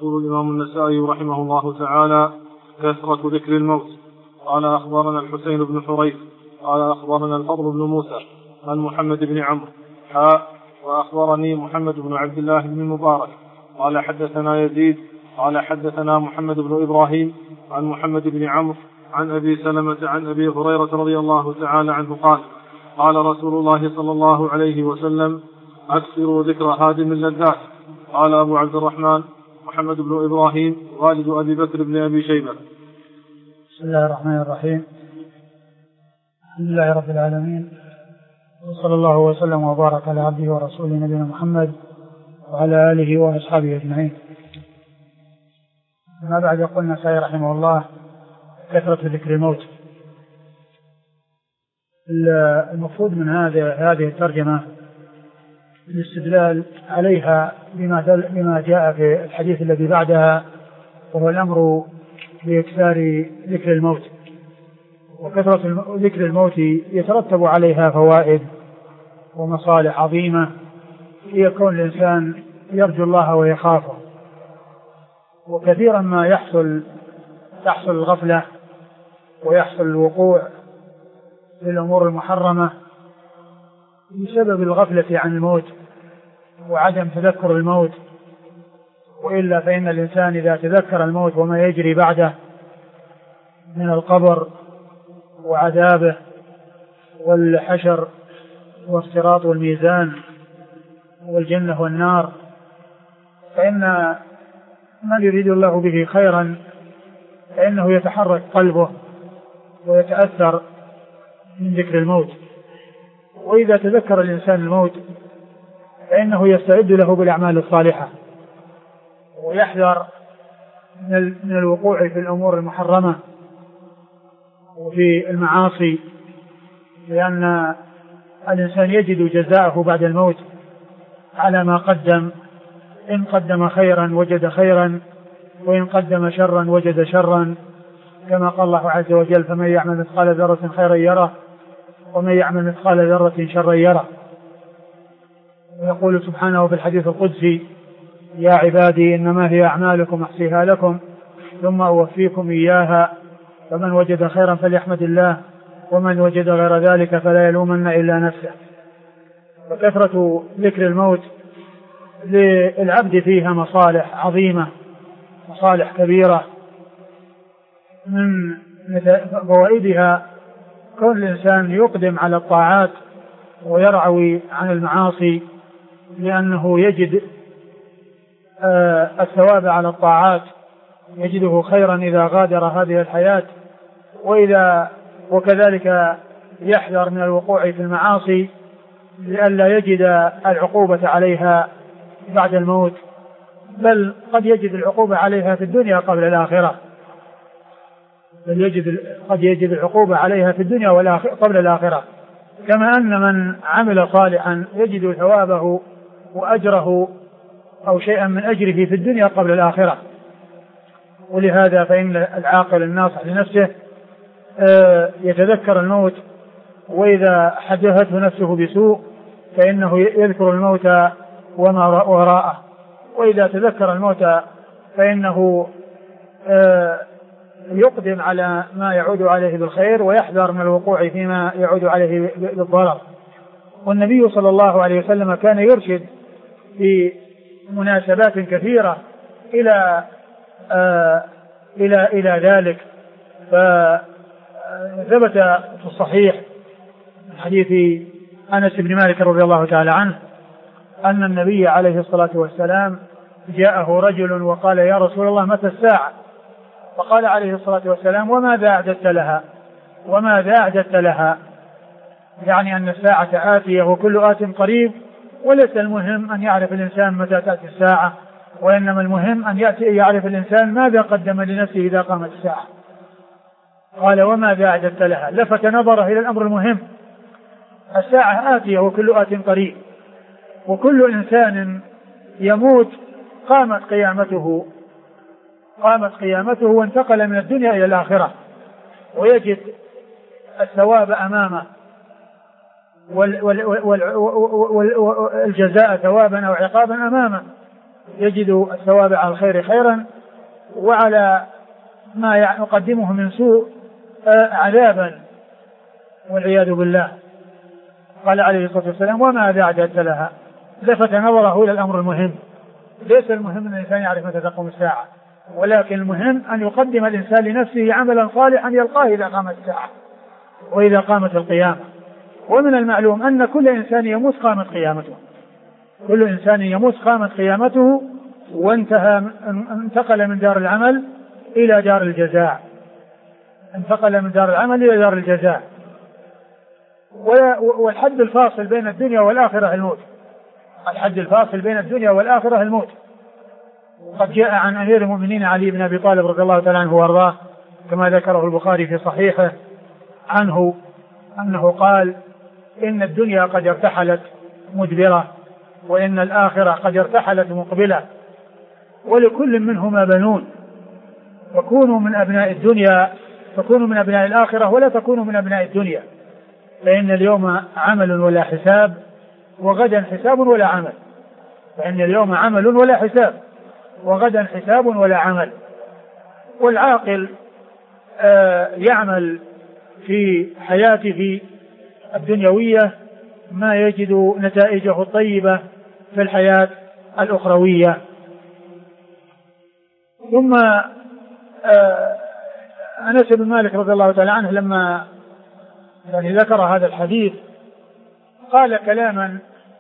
يقول الإمام النسائي رحمه الله تعالى: كثرة ذكر الموت. قال أخبرنا الحسين بن حريث قال أخبرنا الفضل بن موسى عن محمد بن عمرو وأخبرني محمد بن عبد الله بن المبارك قال حدثنا يزيد قال حدثنا محمد بن إبراهيم عن محمد بن عمرو عن أبي سلمة عن أبي هريرة رضي الله تعالى عنه قال: قال رسول الله صلى الله عليه وسلم: أكثروا ذكر هادم اللذات. قال أبو عبد الرحمن محمد بن إبراهيم والد أبي بكر بن أبي شيبة. بسم الله الرحمن الرحيم. الحمد لله رب العالمين، وصلى الله وسلم وبارك على عبده ورسوله نبينا محمد وعلى آله وأصحابه أجمعين. ما بعد، يقول النسائي رحمه الله: كثرة ذكر الموت. المفروض من هذه الترجمة الاستدلال عليها بما جاء في الحديث الذي بعدها، وهو الأمر بإكثار ذكر الموت. وكثرة ذكر الموت يترتب عليها فوائد ومصالح عظيمة، هي كون الإنسان يرجو الله ويخافه. وكثيرا ما تحصل الغفلة ويحصل الوقوع في الأمور المحرمة بسبب الغفلة عن الموت وعدم تذكر الموت. وإلا فإن الإنسان إذا تذكر الموت وما يجري بعده من القبر وعذابه والحشر والصراط والميزان والجنة والنار، فإن من يريد الله به خيرا فإنه يتحرك قلبه ويتأثر من ذكر الموت. وإذا تذكر الإنسان الموت فإنه يستعد له بالأعمال الصالحة ويحذر من الوقوع في الأمور المحرمة وفي المعاصي، لأن الإنسان يجد جزاءه بعد الموت على ما قدم. إن قدم خيرا وجد خيرا، وإن قدم شرا وجد شرا، كما قال الله عز وجل: فمن يعمل مثقال ذرة خيرا يره ومن يعمل مثقال ذرة شرا يره. ويقول سبحانه في الحديث القدسي: يا عبادي إنما هي أعمالكم أحصيها لكم ثم أوفيكم إياها، فمن وجد خيرا فليحمد الله ومن وجد غير ذلك فلا يلومن إلا نفسه. وكثرة ذكر الموت للعبد فيها مصالح عظيمة، مصالح كبيرة. من فوائدها كون الإنسان يقدم على الطاعات ويرعوي عن المعاصي، لأنه يجد الثواب على الطاعات، يجده خيرا إذا غادر هذه الحياة. وكذلك يحذر من الوقوع في المعاصي لئلا يجد العقوبة عليها بعد الموت، بل قد يجد العقوبة عليها في الدنيا قبل الآخرة، قد يجد العقوبة عليها في الدنيا قبل الآخرة. كما أن من عمل صالحا يجد ثوابه وأجره أو شيئا من أجره في الدنيا قبل الآخرة. ولهذا فإن العاقل الناصح لنفسه يتذكر الموت، وإذا حدثته نفسه بسوء فإنه يذكر الموت وما وراءه، وإذا تذكر الموت فإنه يقدم على ما يعود عليه بالخير ويحذر من الوقوع فيما يعود عليه بالضرر. والنبي صلى الله عليه وسلم كان يرشد في مناسبات كثيرة إلى ذلك. فثبت في الصحيح من حديث أنس بن مالك رضي الله تعالى عنه أن النبي عليه الصلاة والسلام جاءه رجل وقال: يا رسول الله متى الساعة؟ فقال عليه الصلاة والسلام: وماذا أعددت لها؟ يعني أن الساعة آتية وكل آت قريب، وليس المهم أن يعرف الإنسان متى تأتي الساعة، وإنما المهم أن يعرف الإنسان ماذا قدم لنفسه إذا قامت الساعة. قال: وماذا أعددت لها؟ لفت نظره إلى الأمر المهم: الساعة آتية وكل آت قريب، وكل إنسان يموت قامت قيامته وانتقل من الدنيا إلى الآخرة، ويجد الثواب أمامه والجزاء ثوابا أو عقابا أمامه. يجد الثواب على الخير خيرا، وعلى ما يقدمه من سوء عذابا والعياذ بالله. قال عليه الصلاة والسلام: وما أعددت لها؟ لفت نظره إلى الأمر المهم. ليس المهم أن الإنسان يعرف متى تقوم الساعة، ولكن المهم أن يقدم الإنسان لنفسه عملا صالحا يلقاه إذا قامت الساعة وإذا قامت القيامة. ومن المعلوم أن كل إنسان يموت قامت قيامته، كل إنسان يموت قامت قيامته، انتقل من دار العمل إلى دار الجزاء، انتقل من دار العمل إلى دار الجزاء. والحد الفاصل بين الدنيا والآخرة الموت، الحد الفاصل بين الدنيا والآخرة الموت. قد جاء عن أمير المؤمنين علي بن أبي طالب رضي الله تعالى عنه وارضاه كما ذكره البخاري في صحيحه عنه أنه قال: إن الدنيا قد ارتحلت مدبرة، وإن الآخرة قد ارتحلت مقبلة، ولكل منهما بنون، فكونوا من أبناء الدنيا، فكونوا من أبناء الآخرة ولا تكونوا من أبناء الدنيا، فإن اليوم عمل ولا حساب، وغدا حساب ولا عمل. فإن اليوم عمل ولا حساب، وغدا حساب ولا عمل. والعاقل يعمل في حياته الدنيوية ما يجد نتائجه الطيبة في الحياة الأخروية. ثم أنس بن مالك رضي الله تعالى عنه لما ذكر هذا الحديث قال كلاما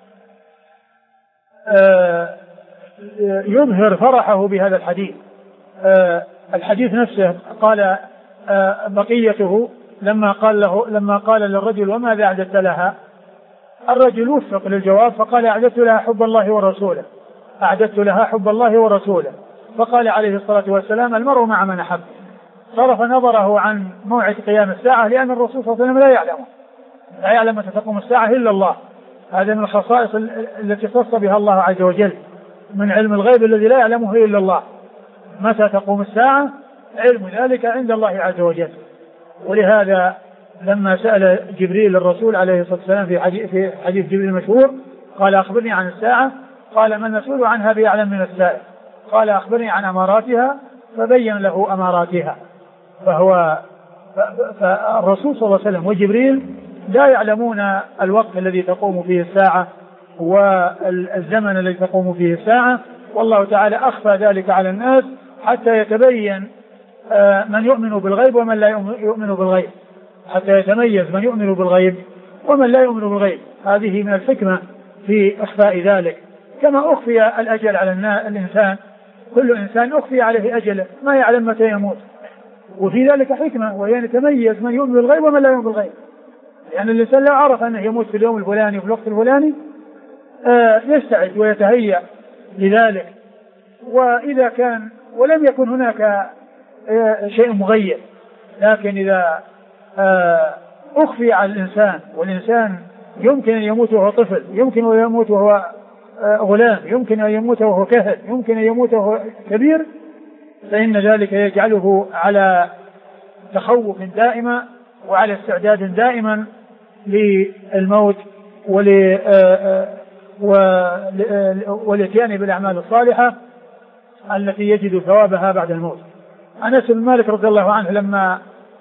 يظهر فرحه بهذا الحديث. الحديث نفسه قال بقيته لما قال للرجل: وماذا أعددت لها؟ الرجل وفق للجواب فقال: أعددت لها حب الله ورسوله، أعددت لها حب الله ورسوله. فقال عليه الصلاة والسلام: المرء مع من أحب. صرف نظره عن موعد قيام الساعة، لأن الرسول صلى الله عليه وسلم لا يعلم متى تقوم الساعة إلا الله. هذا من الخصائص التي اختص بها الله عز وجل، من علم الغيب الذي لا يعلمه إلا الله. متى تقوم الساعة علم ذلك عند الله عز وجل. ولهذا لما سأل جبريل الرسول عليه الصلاة والسلام في حديث جبريل المشهور قال: أخبرني عن الساعة. قال: ما المسؤول عنها بأعلم من السائل. قال: أخبرني عن أماراتها. فبين له أماراتها. فالرسول صلى الله عليه وسلم وجبريل لا يعلمون الوقت الذي تقوم فيه الساعة والزمن الذي تقوم فيه الساعة، والله تعالى أخفى ذلك على الناس حتى يتبين من يؤمن بالغيب ومن لا يؤمن بالغيب، حتى يتميز من يؤمن بالغيب ومن لا يؤمن بالغيب. هذه من الحكمة في إخفاء ذلك. كما أخفي الأجل على الإنسان، كل إنسان أخفي عليه أجله، ما يعلم متى يموت. وفي ذلك حكمة، وهي أن يتميز من يؤمن بالغيب ومن لا يؤمن بالغيب. يعني الإنسان لو عرف أنه يموت في اليوم الفلاني وفي الوقت الفلاني يستعد ويتهيأ لذلك. وإذا كان ولم يكن هناك شيء مغير، لكن إذا أخفي على الإنسان، والإنسان يمكن أن يموت وهو طفل، يمكن أن يموت وهو غلام، يمكن أن يموت وهو كهل، يمكن أن يموت وهو كبير، فإن ذلك يجعله على تخوف دائما وعلى استعداد دائما للموت والاتيان بالأعمال الصالحة التي يجد ثوابها بعد الموت. أنس بن مالك رضي الله عنه لما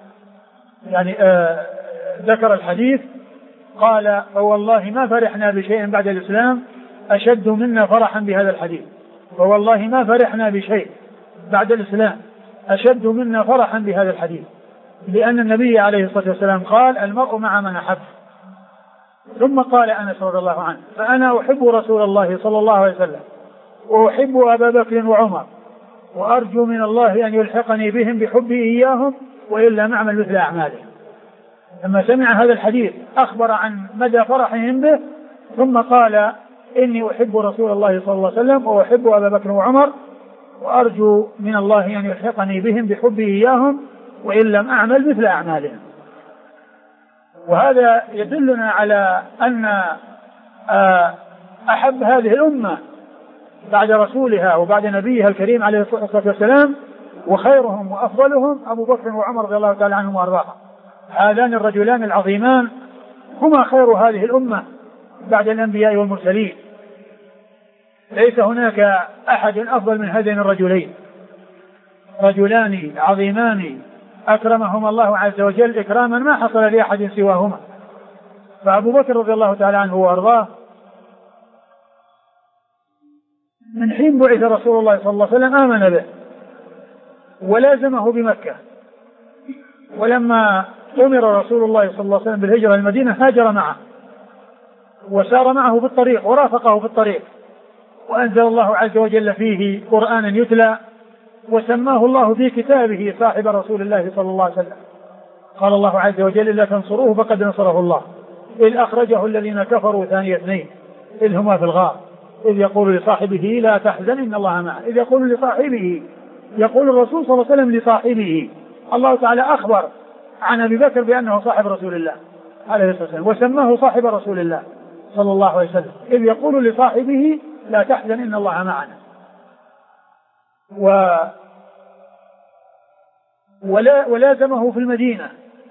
ذكر الحديث قال: فوالله ما فرحنا بشيء بعد الإسلام أشد منا فرحا بهذا الحديث. فوالله ما فرحنا بشيء بعد الإسلام أشد منا فرحا بهذا الحديث، لأن النبي عليه الصلاة والسلام قال: المرء مع من أحب. ثم قال أنس رضي الله عنه: فأنا أحب رسول الله صلى الله عليه وسلم، وأحب أبا بكر وعمر، وأرجو من الله أن يلحقني بهم بحبه إياهم، وإلا نعمل مثل أعمالهم. لما سمع هذا الحديث أخبر عن مدى فرحهم به، ثم قال: إني أحب رسول الله صلى الله عليه وسلم، وأحب أبا بكر وعمر، وأرجو من الله أن يلحقني بهم بحبه إياهم، وإن لم أعمل مثل أعمالهم. وهذا يدلنا على أن أحب هذه الأمة بعد رسولها وبعد نبيها الكريم عليه الصلاة والسلام وخيرهم وأفضلهم أبو بكر وعمر رضي الله تعالى عنهم وأرضاهم. هذان الرجلان العظيمان هما خير هذه الأمة بعد الأنبياء والمرسلين. ليس هناك أحد أفضل من هذين الرجلين، رجلان عظيمان أكرمهما الله عز وجل إكراما ما حصل لأحد سواهما. فأبو بكر رضي الله تعالى عنه وأرضاه من حين بعث رسول الله صلى الله عليه وسلم آمن به ولازمه بمكة، ولما أمر رسول الله صلى الله عليه وسلم بالهجرة المدينة هاجر معه وسار معه في الطريق ورافقه في الطريق، وأنزل الله عز وجل فيه قرآنا يتلى، وسماه الله في كتابه صاحب رسول الله صلى الله عليه وسلم. قال الله عز وجل: إلا تنصروه فقد نصره الله إذ أخرجه الذين كفروا ثاني اثنين إذ هما في الغار إذ يقول لصاحبه لا تحزن إن الله معه، إذ يقول لصاحبه، يقول الرسول صلى الله عليه وسلم لصاحبه. الله تعالى أخبر عن أبي بكر بأنه صاحب رسول الله عليه الصلاة والسلام، وسماه صاحب رسول الله صلى الله عليه وسلم إذ يقول لصاحبه لا تحزن إن الله معنا. ولازمه في المدينة،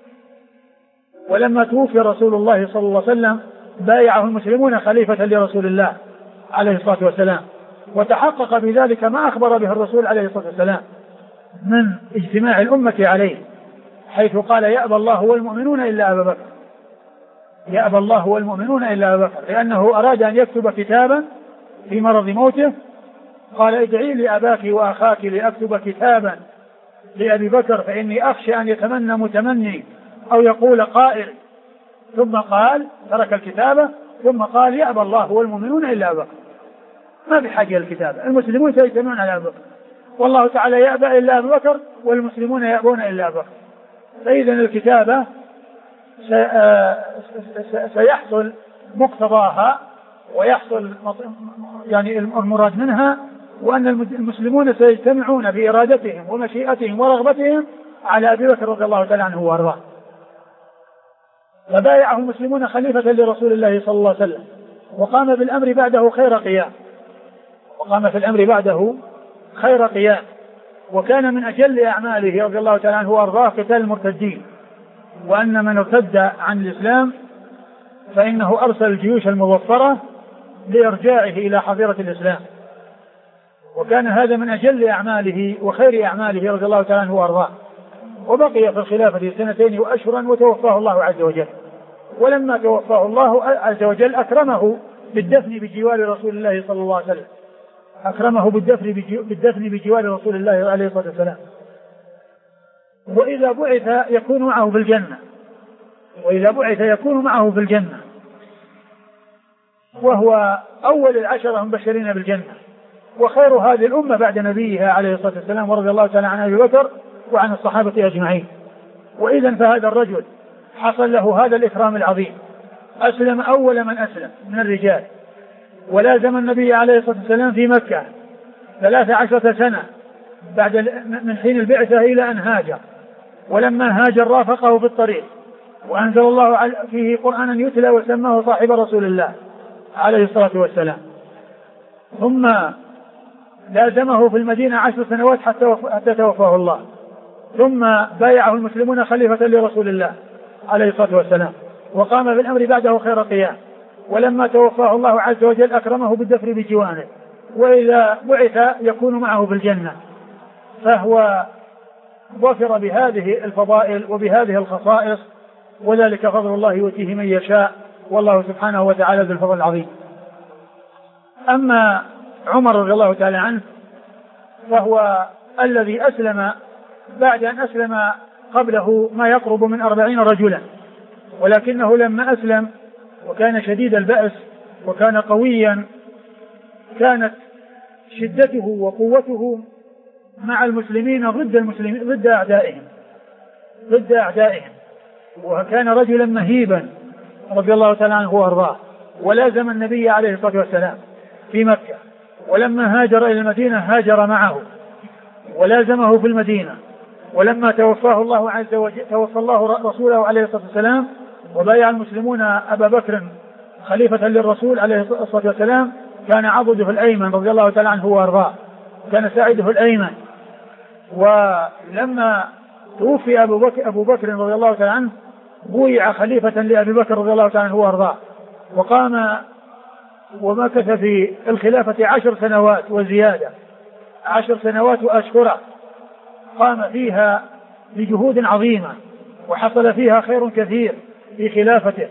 ولما توفي رسول الله صلى الله عليه وسلم بايعه المسلمون خليفة لرسول الله عليه الصلاة والسلام، وتحقق بذلك ما أخبر به الرسول عليه الصلاة والسلام من اجتماع الأمة عليه، حيث قال: يأبى الله والمؤمنون إلا أبا بكر، يأبى الله والمؤمنون إلا أبا بكر، لأنه أراد أن يكتب كتابا في مرض موته، قال: ادعي لأباك وأخاك لأكتب كتابا لأبي بكر فإني أخشى أن يتمنى متمني أو يقول قائل. ثم قال ترك الكتابة، ثم قال: يأبى الله والمؤمنون إلا أبا بكر، ما بحاجة الكتابة، المسلمون سيجتمعون على أبي بكر، والله تعالى يأبى إلا أبي بكر والمسلمون يأبون إلا أبي بكر. فإذا الكتابة سيحصل مقتضاها ويحصل يعني المراد منها، وأن المسلمون سيجتمعون بإرادتهم ومشيئتهم ورغبتهم على أبي بكر رضي الله تعالى عنه وأرضاه. فبايعه المسلمون خليفة لرسول الله صلى الله عليه وسلم، وقام بالأمر بعده خير قيام، وقام في الأمر بعده خير قيام، وكان من أجل أعماله رضي الله تعالى عنه وأرضاه قتال المرتدين، وأن من ارتد عن الإسلام فإنه أرسل الجيوش المظفرة لإرجاعه إلى حظيرة الإسلام، وكان هذا من أجل أعماله وخير أعماله رضي الله تعالى عنه وأرضاه. وبقي في الخلافة 2 وأشهرا وتوفاه الله عز وجل، ولما توفاه الله عز وجل أكرمه بالدفن بجوار رسول الله صلى الله عليه وسلم، أكرمه بالدفن بجوار رسول الله عليه الصلاة والسلام. وإذا بعث يكون معه في الجنة، وإذا بعث يكون معه في الجنة، وهو أول 10 مبشرين بالجنة، وخير هذه الأمة بعد نبيها عليه الصلاة والسلام، ورضي الله تعالى عن أبي بكر وعن الصحابة أجمعين. وإذا فهذا الرجل حصل له هذا الإكرام العظيم، أسلم أول من أسلم من الرجال، ولازم النبي عليه الصلاة والسلام في مكة 13 سنة بعد من حين البعثة إلى أن هاجر، ولما هاجر رافقه في الطريق، وأنزل الله فيه قرآنا يتلى وسماه صاحب رسول الله عليه الصلاة والسلام. ثم لازمه في المدينة 10 سنوات حتى توفاه الله، ثم بايعه المسلمون خليفة لرسول الله عليه الصلاة والسلام، وقام بالأمر بعده خير قيام، ولما توفاه الله عز وجل أكرمه بالدفن بجوانه، وإذا بعث يكون معه في الجنة. فهو ظفر بهذه الفضائل وبهذه الخصائص، وذلك فضل الله يؤتيه من يشاء، والله سبحانه وتعالى ذو الفضل العظيم. أما عمر رضي الله تعالى عنه فهو الذي أسلم بعد أن أسلم قبله ما يقرب من 40 رجلا، ولكنه لما أسلم وكان شديد البأس وكان قويا، كانت شدته وقوته مع المسلمين ضد أعدائهم، وكان رجلا مهيبا رضي الله تعالى عنه وأرضاه، ولازم النبي عليه الصلاة والسلام في مكة، ولما هاجر إلى المدينة هاجر معه ولازمه في المدينة، ولما توفاه الله عز وجل توفى الله رسوله عليه الصلاة والسلام، وبايع المسلمون أبا بكر خليفة للرسول عليه الصلاة والسلام، كان عضده الأيمن رضي الله تعالى عنه وأرضاه، كان ساعده الأيمن. ولما توفي أبو بكر رضي الله تعالى عنه بويع خليفة لأبي بكر رضي الله تعالى عنه وأرضاه، وقام ومكث في الخلافة 10 سنوات وزيادة، 10 سنوات وأشهر قام فيها بجهود عظيمة وحصل فيها خير كثير في خلافته،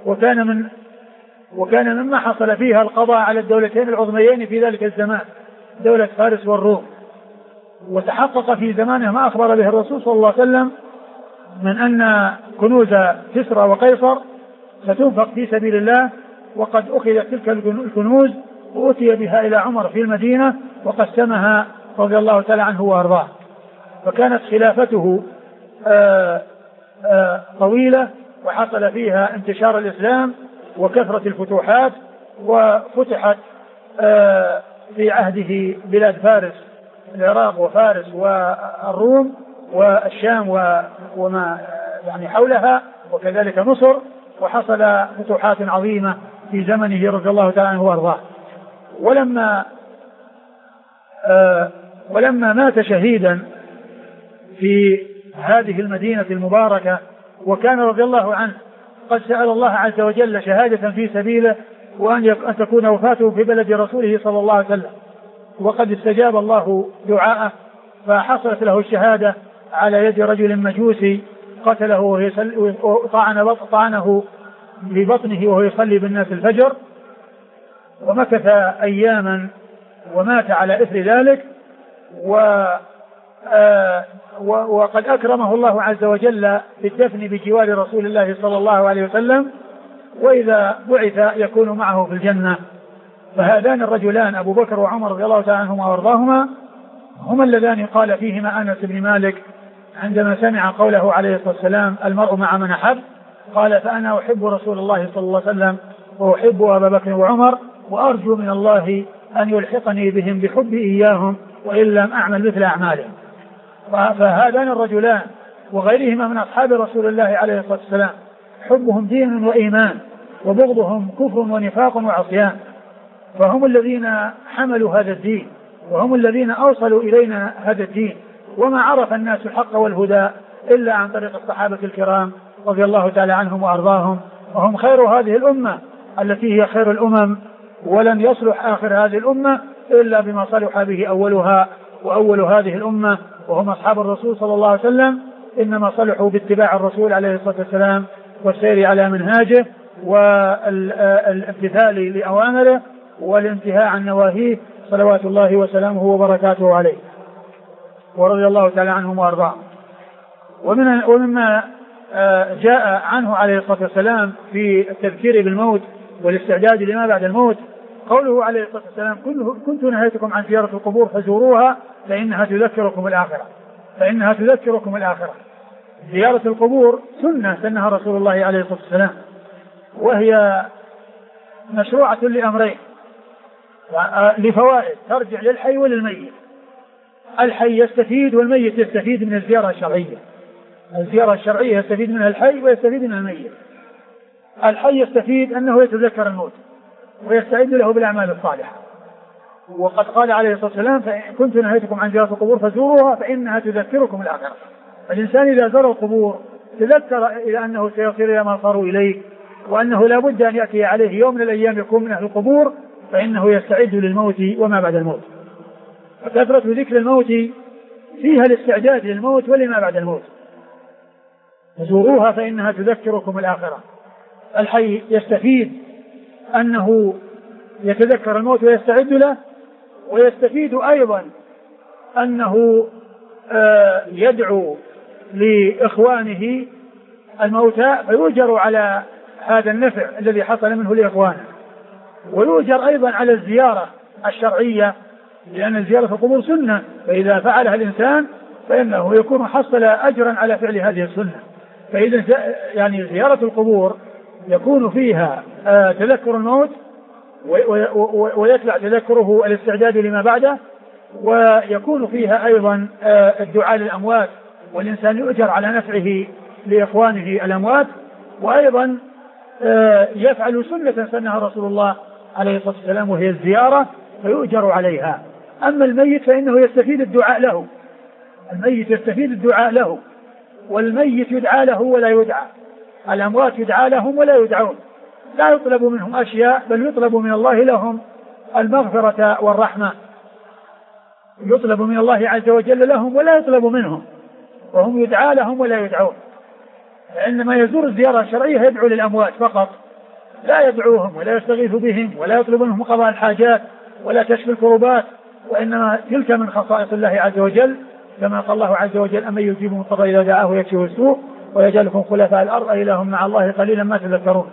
وكان مما حصل فيها القضاء على الدولتين العظميين في ذلك الزمان، دولة فارس والروم. وتحقق في زمانه ما أخبر به الرسول صلى الله عليه وسلم من أن كنوز كسرى وقيصر ستنفق في سبيل الله، وقد أخذت تلك الكنوز وأتي بها إلى عمر في المدينة وقسمها رضي الله تعالى عنه وأرضاه. فكانت خلافته طويلة وحصل فيها انتشار الإسلام وكثرة الفتوحات، وفتحت في عهده بلاد فارس، العراق وفارس والروم والشام وما يعني حولها، وكذلك مصر، وحصل فتوحات عظيمة في زمنه رضي الله تعالى عنه وارضاه. ولما مات شهيدا في هذه المدينة المباركة، وكان رضي الله عنه قد سأل الله عز وجل شهادة في سبيله، وأن تكون وفاته في بلد رسوله صلى الله عليه وسلم، وقد استجاب الله دعاءه، فحصلت له الشهادة على يد رجل مجوسي قتله طعنه ببطنه وهو يصلي بالناس الفجر، ومكث أياما ومات على إثر ذلك. وقد أكرمه الله عز وجل بالدفن بجوار رسول الله صلى الله عليه وسلم، وإذا بعث يكون معه في الجنة. فهذان الرجلان أبو بكر وعمر رضي الله تعالى عنهما وارضاهما هما اللذان قال فيهما أنس بن مالك عندما سمع قوله عليه الصلاة والسلام: المرء مع من أحب، قال: فأنا أحب رسول الله صلى الله عليه وسلم وأحب أبا بكر وعمر، وأرجو من الله أن يلحقني بهم بحبي إياهم وإن لم أعمل مثل أعمالهم. فهذان الرجلان وغيرهما من أصحاب رسول الله عليه الصلاة والسلام حبهم دين وإيمان، وبغضهم كفر ونفاق وعصيان، فهم الذين حملوا هذا الدين، وهم الذين أوصلوا إلينا هذا الدين. وما عرف الناس الحق والهدى إلا عن طريق الصحابة الكرام رضي الله تعالى عنهم وأرضاهم، وهم خير هذه الأمة التي هي خير الأمم، ولن يصلح آخر هذه الأمة إلا بما صلح به أولها، وأول هذه الأمة وهم أصحاب الرسول صلى الله عليه وسلم إنما صلحوا باتباع الرسول عليه الصلاة والسلام والسير على منهاجه والامتثال لأوامره والانتهاء عن نواهيه صلوات الله وسلامه وبركاته عليه، ورضي الله تعالى عنهم وأرضاهم. ومما جاء عنه عليه الصلاة والسلام في التذكير بالموت والاستعداد لما بعد الموت قوله عليه الصلاة والسلام: كنت نهيتكم عن زيارة القبور فزوروها فإنها تذكركم الآخرة. فإنها تذكركم الآخرة. زيارة القبور سنة سنها رسول الله عليه الصلاة والسلام، وهي مشروعة لأمرين لفوائد ترجع للحي وللميت. الحي يستفيد والميت يستفيد من الزيارة الشرعية. الزيارة الشرعية يستفيد منها الحي ويستفيد منها الميت. الحي يستفيد أنه يتذكر الموت ويستعد له بالأعمال الصالحة، وقد قال عليه الصلاة والسلام: كنت نهيتكم عن زيارة القبور فزوروها فإنها تذكركم الآخرة. الإنسان إذا زار القبور تذكر إلى أنه سيصير إلى ما صاروا إليه، وأنه لا بد أن يأتي عليه يوم من الأيام يكون من أهل القبور، فإنه يستعد للموت وما بعد الموت. فكثرة ذكر الموت فيها الاستعداد للموت ولما بعد الموت. فزوروها فإنها تذكركم الآخرة. الحي يستفيد أنه يتذكر الموت ويستعد له، ويستفيد أيضا أنه يدعو لإخوانه الموتى فيؤجر على هذا النفع الذي حصل منه لإخوانه، ويؤجر أيضا على الزيارة الشرعية، لأن زيارة القبور سنة، فإذا فعلها الإنسان فإنه يكون حصل أجرا على فعل هذه السنة. فإذا يعني زيارة القبور يكون فيها تذكر الموت ويتبع تذكره الاستعداد لما بعده، ويكون فيها أيضا الدعاء للأموات، والإنسان يؤجر على نفعه لإخوانه الأموات، وأيضا يفعل سنة سنها رسول الله عليه الصلاة والسلام وهي الزيارة فيؤجر عليها. أما الميت فإنه يستفيد الدعاء له. الميت يستفيد الدعاء له، والميت يدعى له ولا يدعى. الأموات يدعى لهم ولا يدعون، لا يطلب منهم أشياء، بل يطلب من الله لهم المغفرة والرحمة، يطلب من الله عز وجل لهم ولا يطلب منهم، وهم يدعى لهم ولا يدعون. فإنما يزور الزيارة الشرعية يدعو للأموات فقط، لا يدعوهم ولا يستغيث بهم ولا يطلب منهم قضاء الحاجات ولا كشف الكروبات، وإنما تلك من خصائص الله عز وجل، كما قال الله عز وجل: أمن يجيب المضطر إذا دعاه ويكشف السوء ويجعلكم خلفاء الأرض أإله مع الله قليلا ما تذكرون.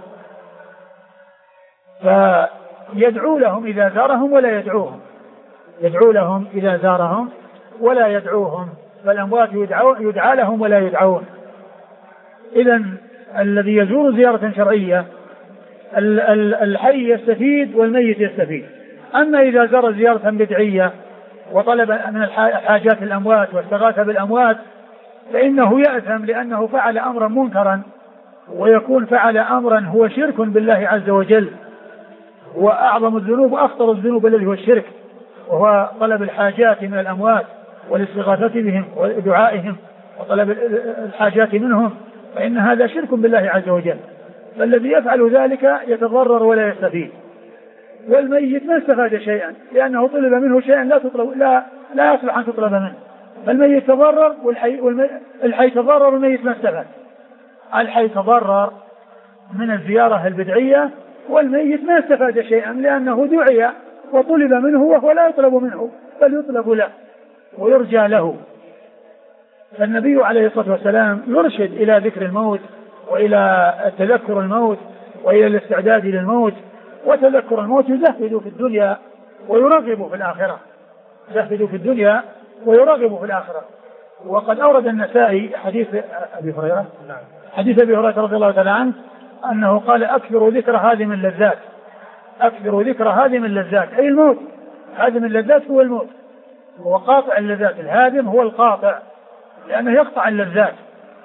فيدعو لهم إذا زارهم ولا يدعوهم، يدعو لهم إذا زارهم ولا يدعوهم، فالأموات يدعى لهم ولا يدعون. إذن الذي يزور زيارة شرعية الحي يستفيد والميت يستفيد. أما إذا زار زيارة بدعية وطلب من حاجات الأموات واستغاث بالأموات فإنه يأثم، لأنه فعل أمرا منكرا، ويكون فعل أمرا هو شرك بالله عز وجل، وأعظم الذنوب وأخطر الذنوب الذي هو الشرك، وهو طلب الحاجات من الأموات والاستغاثة بهم ودعائهم وطلب الحاجات منهم، فإن هذا شرك بالله عز وجل. فالذي يفعل ذلك يتضرر ولا يستفيد، والميت ما استفاد شيئا، لأنه طلب منه شيئا لا يصلح أن تطلب منه. فالميت تضرر والحي تضرر، والميت ما استفاد. الحي تضرر من الزيارة البدعية، والميت ما استفاد شيئا، لأنه دعي وطلب منه وهو لا يطلب منه، بل يطلب له ويرجى له. فالنبي عليه الصلاة والسلام يرشد إلى ذكر الموت وإلى تذكر الموت وإلى الاستعداد للموت. وتذكر الموت يزهد في الدنيا ويرغب في الآخرة، يزهد في الدنيا ويرغب في الآخرة. وقد أورد النسائي حديث أبي هريرة، حديث أبي هريرة رضي الله تعالى عنه أنه قال: أكثروا ذكر هادم اللذات، أكثروا ذكر هادم اللذات، أي الموت. هادم اللذات هو الموت، هو قاطع اللذات. الهادم هو القاطع لأنه يقطع اللذات.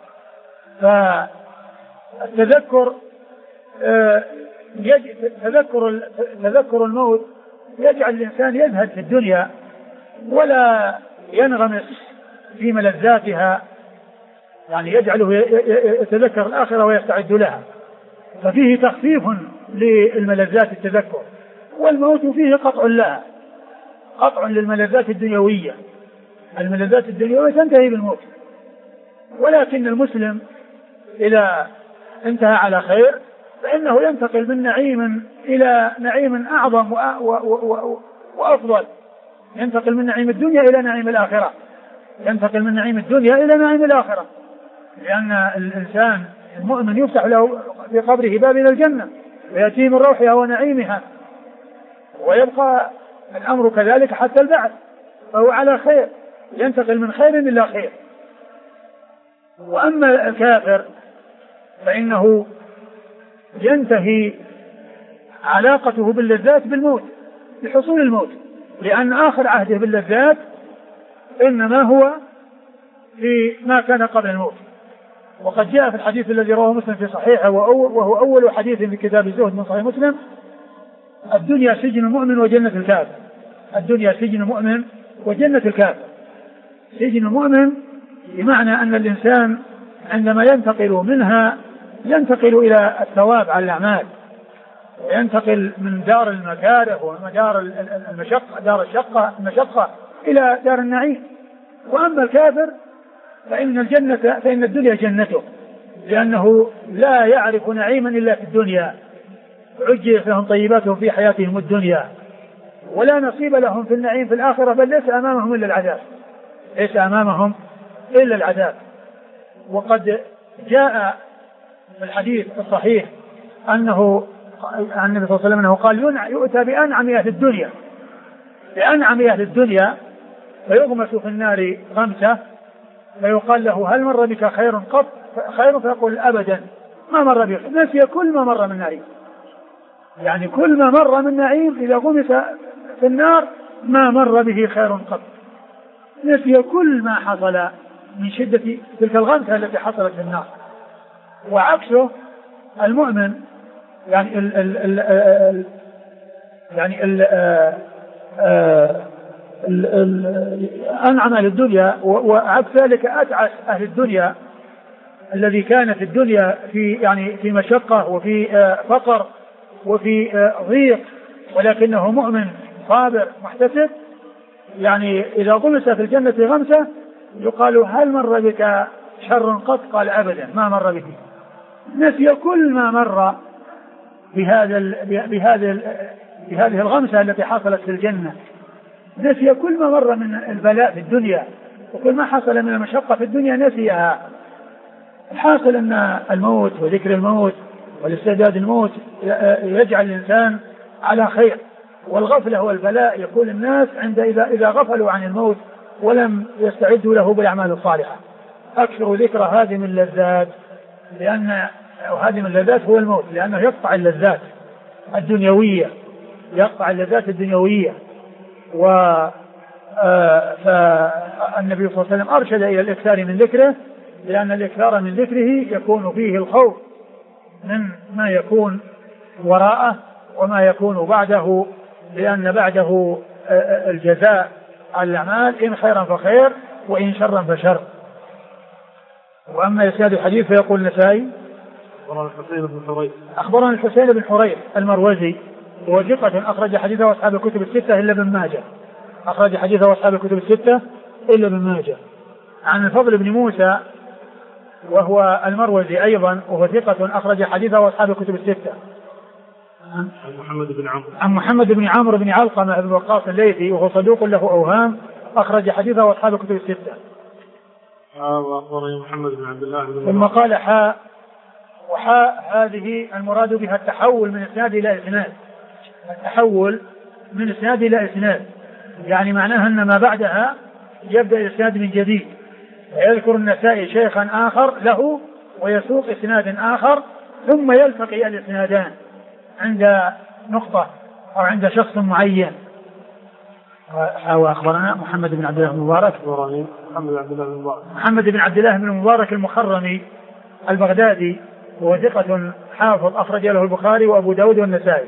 فالتذكر تذكر الموت يجعل الإنسان يزهد في الدنيا ولا ينغمس في ملذاتها، يعني يجعله يتذكر الآخرة ويستعد لها. ففيه تخفيف للملذات التذكر، والموت فيه قطع لها، قطع للملذات الدنيوية. الملذات الدنيوية تنتهي بالموت، ولكن المسلم إذا انتهى على خير فإنه ينتقل من نعيم إلى نعيم أعظم وأفضل، ينتقل من نعيم الدنيا إلى نعيم الآخرة، ينتقل من نعيم الدنيا إلى نعيم الآخرة، لأن الإنسان المؤمن يفتح له في قبره باب إلى الجنة ويأتيه من روحها ونعيمها، ويبقى الأمر كذلك حتى البعث، فهو على خير، ينتقل من خير إلى خير. وأما الكافر فإنه ينتهي علاقته باللذات بالموت، بحصول الموت، لأن آخر عهده باللذات إنما هو في ما كان قبل الموت. وقد جاء في الحديث الذي رواه مسلم في صحيحه وهو أول حديث في كتاب الزهد من صحيح مسلم: الدنيا سجن المؤمن وجنة الكافر. الدنيا سجن المؤمن وجنة الكافر. سجن المؤمن بمعنى أن الإنسان عندما ينتقل منها ينتقل إلى الثواب على الأعمال، وينتقل من دار المكاره ودار المشقة، دار المشقة إلى دار النعيم. وأما الكافر فإن الدنيا جنته، لأنه لا يعرف نعيما إلا في الدنيا، عجلت لهم طيباتهم في حياتهم الدنيا، ولا نصيب لهم في النعيم في الآخرة، بل ليس أمامهم إلا العذاب، ليس أمامهم إلا العذاب. وقد جاء في الحديث الصحيح أنه عن النبي صلى الله عليه وسلم أنه قال: يؤتى بأنعم أهل الدنيا، بأنعم أهل الدنيا، فيغمس في النار غمسة، فيقال له: هل مر بك خير قط؟ خير؟ فيقول: أبدا ما مر بك. نسي كل ما مر من نعيم، يعني كل ما مر من نعيم إذا غمس في النار ما مر به خير قط، نسي كل ما حصل من شدة تلك الغمسة التي حصلت في النار. وعكسه المؤمن يعني أنعم أهل الدنيا، وعكس ذلك أتعس أهل الدنيا الذي كان في الدنيا في مشقة وفي فقر وفي ضيق ولكنه مؤمن صابر محتسب، يعني إذا غمس في الجنة غمسة يقال هل مر بك شر قط؟ قال أبدا ما مر به. نسي كل ما مر بهذه الغمسة التي حصلت في الجنة، نسي كل ما مر من البلاء في الدنيا وكل ما حصل من المشقة في الدنيا نسيها. الحاصل أن الموت وذكر الموت والاستعداد الموت يجعل الإنسان على خير، والغفلة والبلاء يكون الناس إذا غفلوا عن الموت ولم يستعدوا له بالأعمال الصالحة. أكثر ذكر هادم اللذات، لأن هادم اللذات هو الموت، لأنه يقطع اللذات الدنيوية، يقطع اللذات الدنيوية. فالنبي صلى الله عليه وسلم أرشد إلى الإكثار من ذكره، لأن الإكثار من ذكره يكون فيه الخوف من ما يكون وراءه وما يكون بعده، لأن بعده الجزاء على الأعمال، إن خيرا فخير وإن شرا فشر. وأما إسناد الحديث فيقول النسائي أخبرنا الحسين بن حريث المروزي هو ثقة أخرج حديثه أصحاب الكتب الستة إلا ابن ماجه، أخرج حديثه أصحاب الكتب الستة إلا ابن ماجه. عن الفضل بن موسى وهو المروزي أيضا وهو ثقة أخرج حديثه أصحاب الكتب الستة. عن محمد بن عمرو بن علقمة بن وقاص الليثي وهو صدوق له أوهام أخرج حديثه أصحاب الكتب الستة. وأخبرني محمد بن عبد الله بن ثم قال حاء، وحاء هذه المراد بها التحول من إسناد إلى إسناد، التحول من إسناد إلى إسناد، يعني معناها أن ما بعدها يبدأ الإسناد من جديد، ويذكر النسائي شيخا آخر له ويسوق إسناد آخر ثم يلتقي الإسنادان عند نقطة أو عند شخص معين. وأخبرنا محمد بن عبد الله بن مبارك محمد بن عبد الله بن مبارك المخرمي البغدادي وهو ثقة حافظ أخرج له البخاري وأبو داود والنسائي.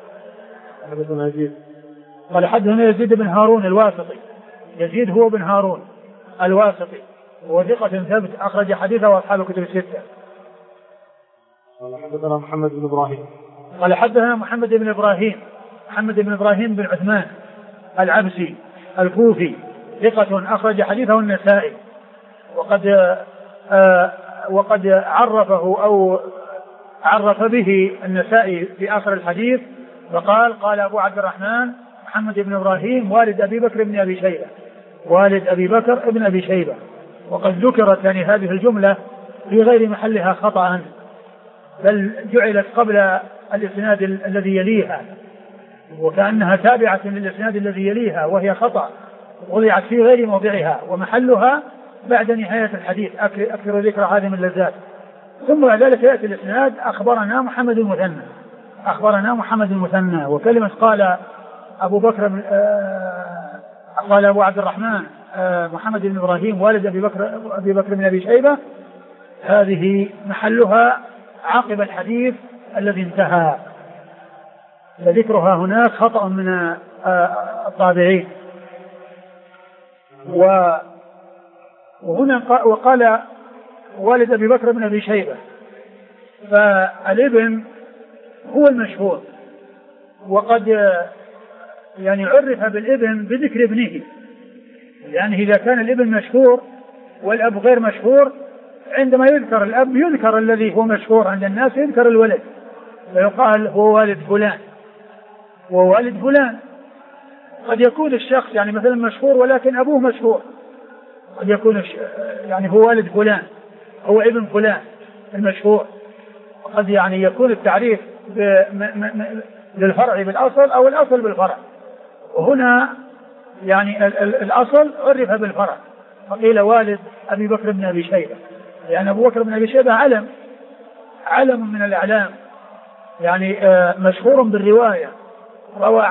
قال حدثنا يزيد بن هارون الواسطي، يزيد هو بن هارون الواسطي وهو ثقة ثبت أخرج حديثه وأصحاب الكتب الستة. قال حدثنا محمد بن إبراهيم، قال حدثنا محمد بن إبراهيم، محمد بن إبراهيم بن عثمان العبسي الكوفي ثقة أخرج حديثه النسائي، وقد عرفه أو عرف به النسائي في آخر الحديث فقال قال أبو عبد الرحمن محمد بن إبراهيم والد أبي بكر بن أبي شيبة، والد أبي بكر بن أبي شيبة. وقد ذكرت يعني هذه الجملة في غير محلها خطأ، بل جعلت قبل الإسناد الذي يليها وكأنها تابعة للإسناد الذي يليها، وهي خطأ وضعت في غير موضعها ومحلها بعد نهاية الحديث أكثر ذكر هادم اللذات. ثم بعد ذلك يأتي الإسناد أخبرنا محمد المثنى، أخبرنا محمد المثنى. وكلمة قال أبو بكر قال أبو عبد الرحمن محمد بن إبراهيم والد أبي بكر بن أبي شيبة، هذه محلها عقب الحديث الذي انتهى، فذكرها هناك خطأ من الطابعين. وهنا وقال والد أبي بكر بن أبي شيبة، فالابن هو المشهور، وقد يعني عرف بالابن بذكر ابنه، يعني إذا كان الابن مشهور والأب غير مشهور عندما يذكر الأب يذكر الذي هو مشهور عند الناس، يذكر الولد فيقال هو والد فلان ووالد فلان. قد يكون الشخص يعني مثلا مشهور ولكن أبوه مشهور، قد يكون يعني هو والد فلان هو ابن فلان المشهور، قد يعني يكون التعريف للفرع بالأصل أو الأصل بالفرع، وهنا يعني الأصل عرف بالفرع فقيل والد أبي بكر بن أبي شيبة، لأن أبو بكر بن أبي شيبة علم من الأعلام، يعني مشهور بالرواية، روى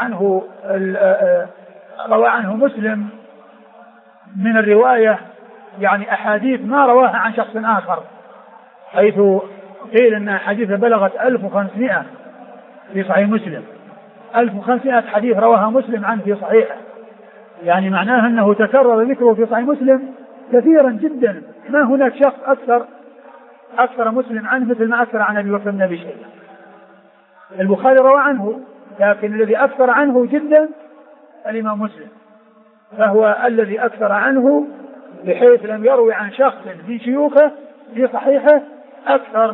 عنه مسلم من الرواية يعني أحاديث ما رواها عن شخص آخر، حيث قيل أن حديث بلغت 1500 في صحيح مسلم، 1500 حديث رواها مسلم عنه في صحيحه، يعني معناها أنه تكرر ذكره في صحيح مسلم كثيرا جدا، ما هناك شخص أكثر مسلم عنه مثل ما أكثر عن أبي بكر بن أبي شيبة. البخاري روى عنه، لكن الذي أكثر عنه جدا الإمام مسلم، فهو الذي أكثر عنه بحيث لم يروي عن شخص في شيوخه في صحيحه أكثر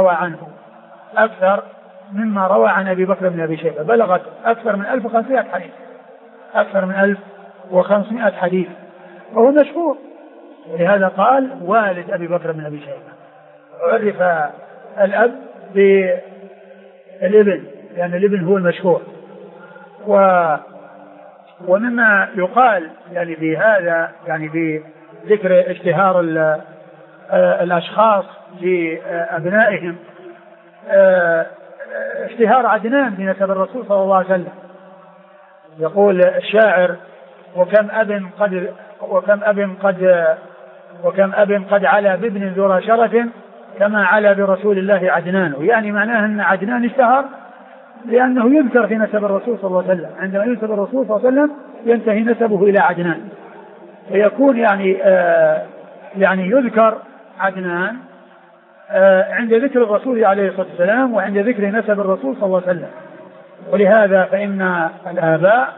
مما روى عن أبي بكر بن أبي شيبة، بلغت أكثر من 1500 حديث، أكثر من 1500 حديث، وهو مشهور. لهذا قال والد أبي بكر بن أبي شيبة. عرف الأب بالابن لأن الابن هو المشهور. ومما يقال يعني في هذا يعني في ذكر اشتهار الأشخاص لأبنائهم اشتهار عدنان بنسب الرسول صلى الله عليه وسلم. يقول الشاعر: وكم أب قد علا بابن ذو شرف كما علا برسول الله عدنان. يعني معناه أن عدنان اشتهر لأنه يذكر في نسب الرسول صلى الله عليه وسلم، عندما ينسب الرسول صلى الله عليه وسلم ينتهي نسبه إلى عدنان، فيكون يعني يذكر عدنان عند ذكر الرسول عليه الصلاة والسلام وعند ذكر نسب الرسول صلى الله عليه وسلم. ولهذا فإن الآباء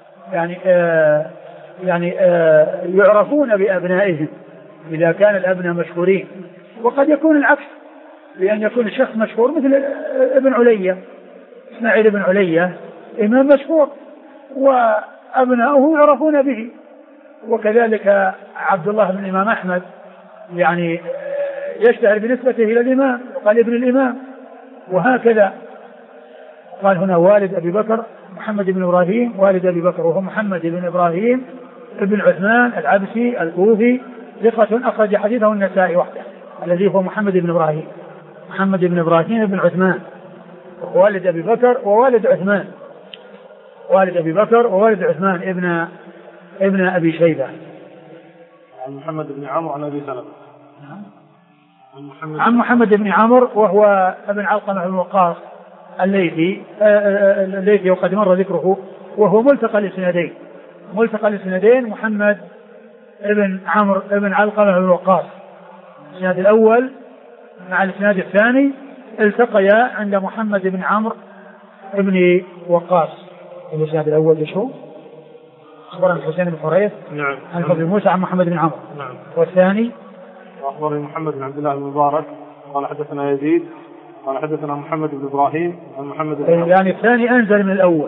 يعني يعرفون بأبنائهم إذا كان الأبناء مشهورين، وقد يكون العكس، لأن يكون الشخص مشهور مثل ابن علية، إسماعيل بن علية إمام مشهور وأبناؤه يعرفون به، وكذلك عبد الله بن الإمام أحمد يعني يشتهر بنسبته إلى الإمام وقال ابن الإمام، وهكذا. قال هنا والد أبي بكر محمد بن إبراهيم، والد أبي بكر وهو محمد بن إبراهيم ابن عثمان العبسي الكوفي، ثقة أخرج حديثه النسائي وحده، الذي هو محمد بن إبراهيم بن عثمان، والد أبي بكر ووالد عثمان، والد أبي بكر ووالد عثمان ابن أبي شيبة. عن محمد بن عمرو عن أبي سلمة. عن محمد بن عمرو وهو ابن علقمة بن وقاص الليثي وقد مر ذكره، وهو ملتقى الاسنادين محمد ابن عمرو ابن علقمة بن وقاص. الاسناد الأول مع الاسناد الثاني التقيا عند محمد بن عمرو ابن وقاص. الاسناد الأول ايش هو؟ أخبرنا الحسين بن حريث نعم عن فضل موسى عن محمد بن عمرو. نعم. والثاني وأخبرني محمد بن عبد الله بن مبارك قال حدثنا يزيد قال حدثنا محمد بن إبراهيم عن محمد بن عمرو. يعني الثاني أنزل من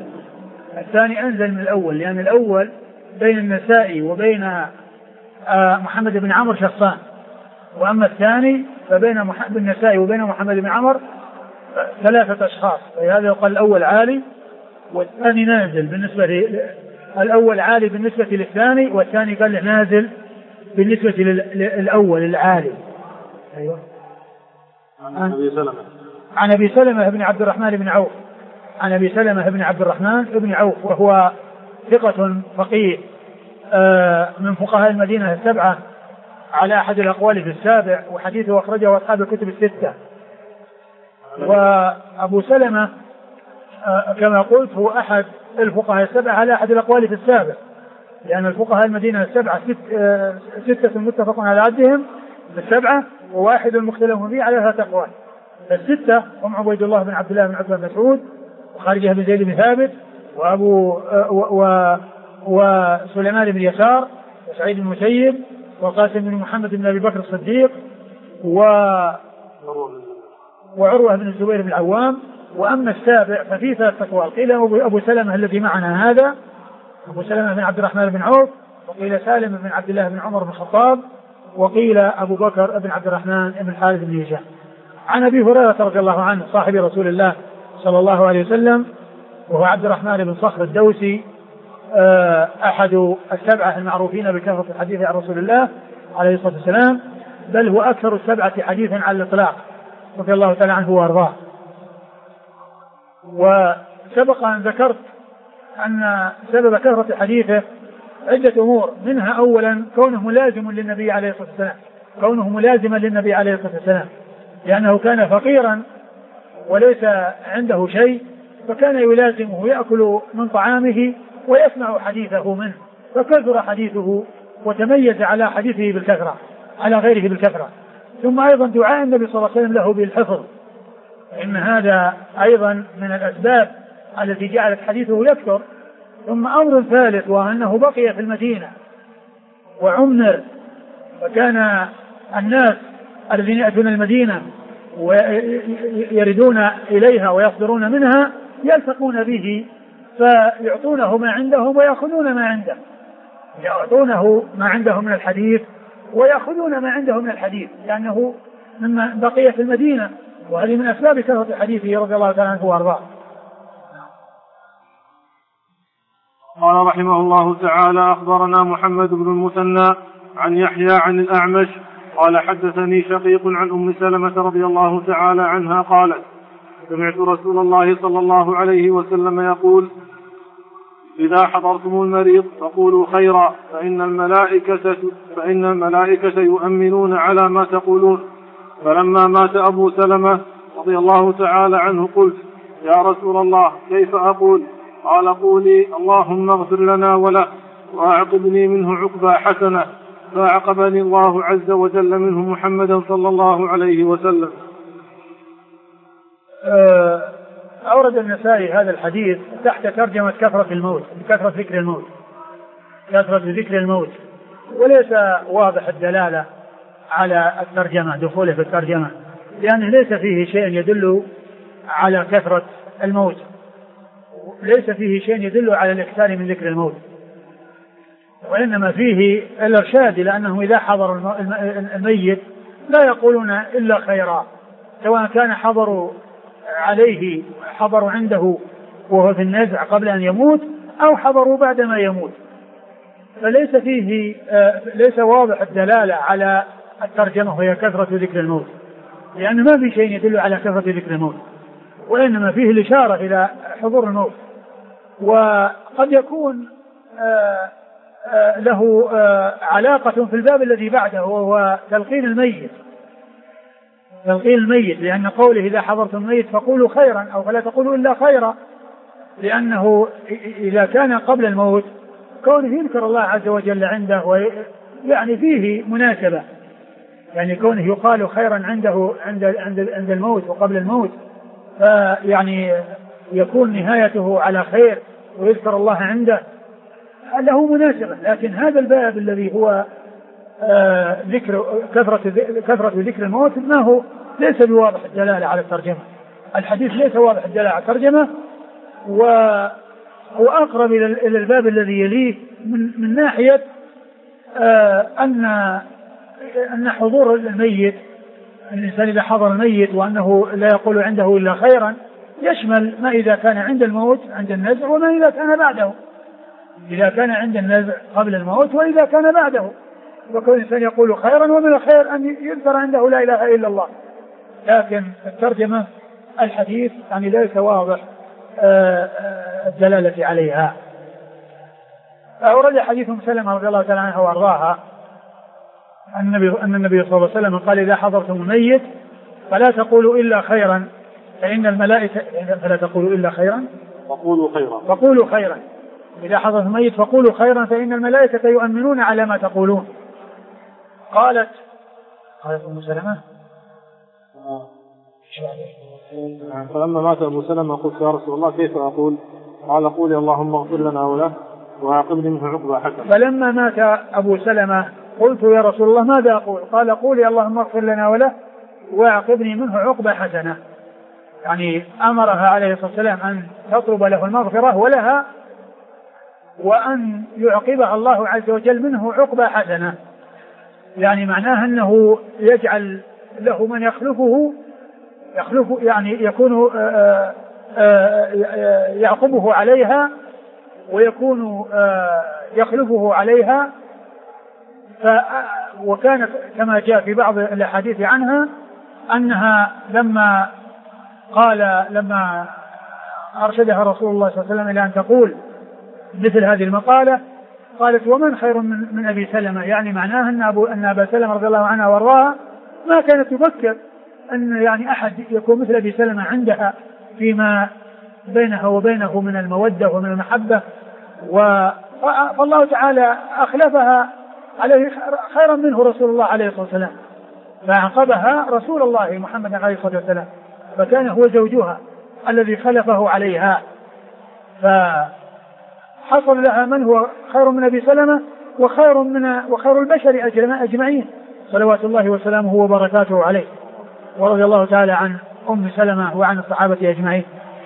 الأول، لأن الأول بين النسائي وبين محمد بن عمرو شخصان، وأما الثاني فبين النسائي وبين محمد بن عمرو 3 أشخاص، فهذا يقال الأول عالي والثاني نازل بالنسبة الأول عالي بالنسبة للثاني، والثاني قال نازل بالنسبة للأول العالي. أيوة. عن أبي سلمة بن عبد الرحمن بن عوف وهو ثقة فقيه من فقهاء المدينة 7 على أحد الأقوال في 7، وحديثه أخرجه أصحاب الكتب 6. وأبو سلمة كما قلت هو أحد الفقهاء 7 على أحد الأقوال في 7، لأن الفقهاء المدينة 7 6 متفق على عدهم ب7 وواحد مختلف فيه على 3 أقوال. ال6 هم عبيد الله بن عبد الله بن عتبة بن مسعود وخارجة بن زيد بن ثابت وسليمان بن يسار وسعيد بن المسيب وقاسم بن محمد بن أبي بكر الصديق وعروة بن الزبير بن العوام. وأما السابع ففيه 3 أقوال، قيل أبو سلمة الذي معنا هذا أبو سلمة بن عبد الرحمن بن عوف، وقيل سالم بن عبد الله بن عمر بن الخطاب، وقيل أبو بكر بن عبد الرحمن بن الحارث بن هشام. عن أبي هريرة رضي الله عنه صاحب رسول الله صلى الله عليه وسلم، وهو عبد الرحمن بن صخر الدوسي أحد 7 المعروفين بكثرة الحديث عن رسول الله عليه الصلاة والسلام، بل هو أكثر 7 حديثا على الإطلاق رضي الله تعالى عنه وأرضاه. وسبق أن ذكرت أن سبب كثرة حديثه عدة أمور، منها أولا كونه ملازم للنبي عليه الصلاة والسلام، كونه ملازما للنبي عليه الصلاة والسلام، لأنه كان فقيرا وليس عنده شيء، فكان يلازمه ويأكل من طعامه ويسمع حديثه منه، فكثر حديثه وتميز على حديثه بالكثرة على غيره بالكثرة. ثم أيضا دعاء النبي صلى الله عليه وسلم له بالحفظ، إن هذا أيضا من الأسباب التي جعلت حديثه يكثر. ثم أمر ثالث وأنه بقي في المدينة وعمر، فكان الناس الذين يأتون المدينة ويردون إليها ويصدرون منها يلتقون به فيعطونه ما عندهم ويأخذون ما عنده، يعطونه ما عندهم من الحديث ويأخذون ما عندهم من الحديث، لأنه مما بقي في المدينة، وهذه من أسباب كثرة حديثه رضي الله تعالى عنه وأرضاه. قال رحمه الله تعالى: أخبرنا محمد بن المثنى عن يحيى عن الأعمش قال: حدثني شقيق عن أم سلمة رضي الله تعالى عنها قالت: سمعت رسول الله صلى الله عليه وسلم يقول: إذا حضرتم المريض فقولوا خيرا فإن الملائكة يؤمنون على ما تقولون. فلما مات أبو سلمة رضي الله تعالى عنه قلت: يا رسول الله كيف أقول؟ قال: قولي: اللهم اغفر لنا وله وأعقبني منه عقبى حسنة. فأعقبني الله عز وجل منه محمدا صلى الله عليه وسلم. أورد النسائي هذا الحديث تحت ترجمة كثرة الموت، كثرة ذكر الموت، كثرة ذكر الموت، وليس واضح الدلالة على الترجمة، دخوله في الترجمة، لأنه ليس فيه شيء يدل على كثرة الموت، ليس فيه شيء يدل على الإكثار من ذكر الموت، وإنما فيه الإرشاد إلى أنه إذا حضر الميت لا يقولون إلا خيرا، سواء كان حضروا عليه، حضروا عنده وهو في النزع قبل أن يموت أو حضروا بعدما يموت. فليس فيه ليس واضح الدلالة على الترجمة وهي كثرة ذكر الموت، لأن ما في شيء يدل على كثرة ذكر الموت، وإنما فيه الإشارة إلى حضور الموت. وقد يكون له علاقة في الباب الذي بعده وهو تلقين الميت، تلقين الميت، لأن قوله إذا حضرتم الميت فقولوا خيرا أو فلا تقولوا إلا خيرا، لأنه إذا كان قبل الموت كونه يذكر الله عز وجل عنده، يعني فيه مناسبة، يعني كونه يقال خيرا عنده عند الموت وقبل الموت، فيعني يكون نهايته على خير ويذكر الله عنده، له مناسبة. لكن هذا الباب الذي هو كثرة ذكر الموت ما هو ليس بواضح الدلالة على الترجمة، الحديث ليس واضح الدلالة على الترجمة، وأقرب إلى الباب الذي يليه من ناحية أن حضور الميت، الإنسان إذا حضر الميت وأنه لا يقول عنده إلا خيرا يشمل ما إذا كان عند الموت عند النزع وما إذا كان بعده، إذا كان عند النزع قبل الموت وإذا كان بعده، وكل إنسان يقول خيرا، ومن الخير أن يذكر عنده لا إله إلا الله. لكن الترجمة الحديث يعني ليس واضح الدلالة عليها. أورد حديث أم سلمة رضي الله تعالى عنها وأرضاها أن النبي صلى الله عليه وسلم قال: إذا حضرتم الميت فلا تقولوا إلا خيرا فإن الملائكة، فلا تقولوا إلا خيرا فقولوا خيرا، إذا حضرتم الميت فقولوا خيرا فإن الملائكة يؤمنون على ما تقولون. قالت أم سلمة: فلما مات أبو سلمة قلت: يا رسول الله كيف أقول؟ قال: قولي: اللهم اغفر لنا وله وعاقبني منه عقبى حسنة. فلما مات أبو سلمة قلت: يا رسول الله ماذا أقول؟ قال: قولي: اللهم اغفر لنا وله وعاقبني منه عقبى حسنة. يعني أمرها عليه الصلاة والسلام أن تطلب له المغفرة ولها، وأن يعقبها الله عز وجل منه عقبى حسنة، يعني معناها أنه يجعل له من يخلفه يعني يكون يعقبه عليها ويكون يخلفه عليها. وكانت كما جاء في بعض الأحاديث عنها أنها لما أرشدها رسول الله صلى الله عليه وسلم إلى أن تقول مثل هذه المقالة قالت: ومن خير من أبي سلمة؟ يعني معناها أن أبا سلمة رضي الله عنها وارضاها ما كانت تفكر أن يعني أحد يكون مثل أبي سلمة عندها فيما بينها وبينه من المودة ومن المحبة، فالله تعالى أخلفها عليه خيرا منه رسول الله عليه الصلاة والسلام، فعقبها رسول الله محمد عليه الصلاة والسلام. فكان هو زوجها الذي خلفه عليها، فحصل لها من هو خير من أبي سلمة وخير البشر أجمعين صلوات الله وسلامه وبركاته عليه، ورضي الله تعالى عن أم سلمة وعن الصحابة أجمعين.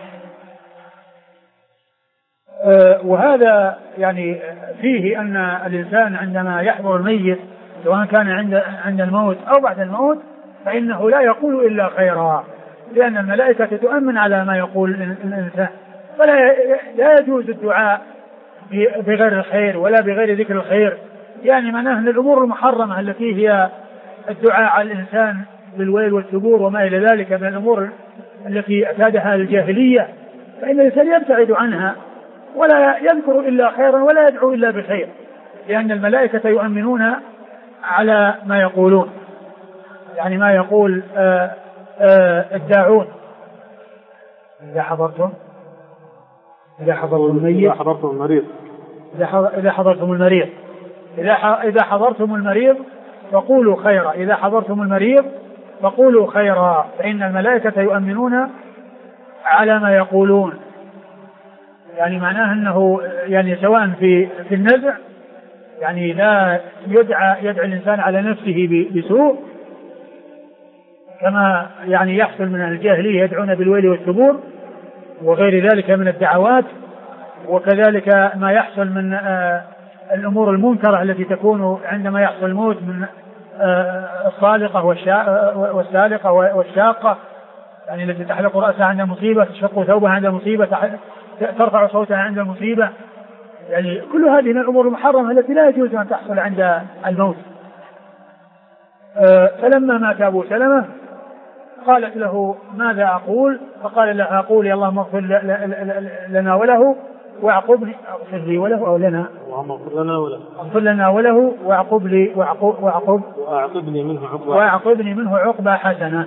وهذا يعني فيه أن الإنسان عندما يحضر الميت سواء كان عند الموت أو بعد الموت فإنه لا يقول إلا خيرا، لأن الملائكة تؤمن على ما يقول الإنسان، فلا يجوز الدعاء بغير الخير ولا بغير ذكر الخير، يعني معناه أن الأمور المحرمة التي هي الدعاء على الإنسان بالويل والثبور وما إلى ذلك من الأمور التي اعتادها الجاهلية فإن الإنسان يبتعد عنها ولا يذكر إلا خيرا ولا يدعو إلا بخير، لأن الملائكة يؤمنون على ما يقولون، يعني ما يقول الداعون إذا حضرتم الميت، إذا حضرتم المريض إذا حضرتم المريض فقولوا خيرا، إذا حضرتم المريض فقولوا خيرا، فإن الملائكة يؤمنون على ما يقولون. يعني معناه أنه يعني سواء في النزع يعني لا يدعى الإنسان على نفسه بسوء كما يعني يحصل من الجاهلية يدعون بالويل والثبور وغير ذلك من الدعوات، وكذلك ما يحصل من الأمور المنكرة التي تكون عندما يحصل الموت من الصالقة والسالقة والشاقة، يعني التي تحلق رأسها عند مصيبة، تشق ثوبها عند مصيبة، ترفع صوتها عند المصيبة، يعني كل هذه من الأمور المحرمة التي لا يجوز أن تحصل عند الموت. فلما مات أبو سلمة قالت له ماذا أقول؟ فقال لها أقول اللهم اغفر لنا وله واعقبني، اغفر لي وله أو لنا، اغفر لنا وله واعقبني منه عقبة حسنة.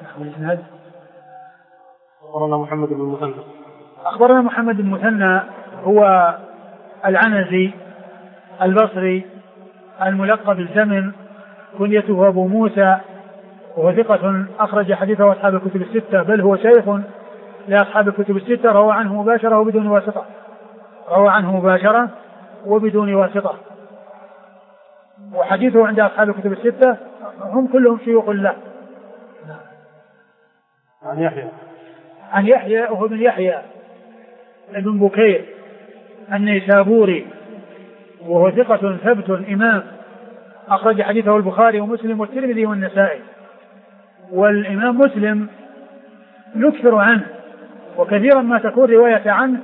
أخبرنا محمد بن المثنى هو العنزي البصري الملقب بالزمن، كنيته أبو موسى، وهو ثقة أخرج حديثه أصحاب الكتب الستة، بل هو شيخ لأصحاب الكتب الستة، روى عنه مباشرة وبدون واسطة، وحديثه عند أصحاب الكتب الستة هم كلهم شيوخ له. عن يحيى وهو بن يحيى ابن بكير النيسابوري، وهو ثقة ثبت إمام، أخرج حديثه البخاري ومسلم والترمذي والنسائي، والإمام مسلم يكثر عنه وكثيرا ما تكون رواية عنه.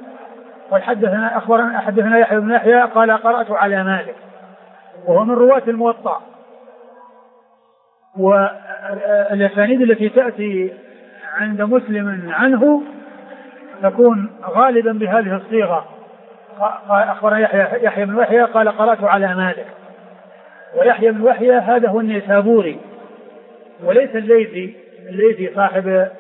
حدثنا يحيى بن يحيى قال قرأت على مالك، وهو من رواة الموطأ، والأسانيد التي تأتي عند مسلم عنه تكون غالبا بهذه الصيغة، أخبرنا يحيى بن يحيى قال قرأت على مالك، ويحيى بن يحيى هذا هو النيسابوري وليس الليثي صاحب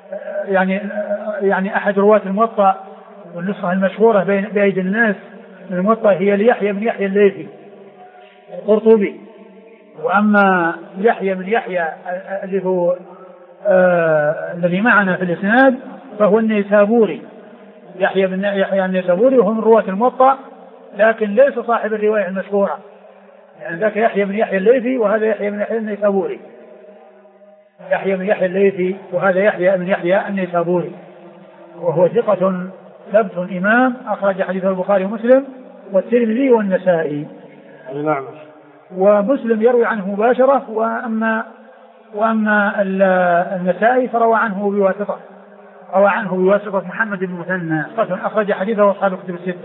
يعني أحد رواة الموطأ، والنسخة المشهورة بأيدي الناس من الموطأ هي ليحيى بن يحيى الليثي القرطبي. وأما يحيى بن يحيى اللي هو الذي معنا في الإسناد فهو النيسابوري، يحيى بن يحيى النيسابوري، وهو من رواة الموطأ لكن ليس صاحب الرواية المشهورة، يعني ذاك يحيى بن يحيى الليثي وهذا يحيى بن يحيى النيسابوري، يحيى بن يحيى الليثي وهذا يحيى بن يحيى النيسابوري، وهو ثقة ثبت إمام، أخرج حديثه البخاري ومسلم والترمذي والنسائي. نعم. ومسلم يروي عنه مباشرة، وأما النسائي فروى عنه بواسطة محمد بن المثنى، أخرج حديثه أصحاب الكتب الستة.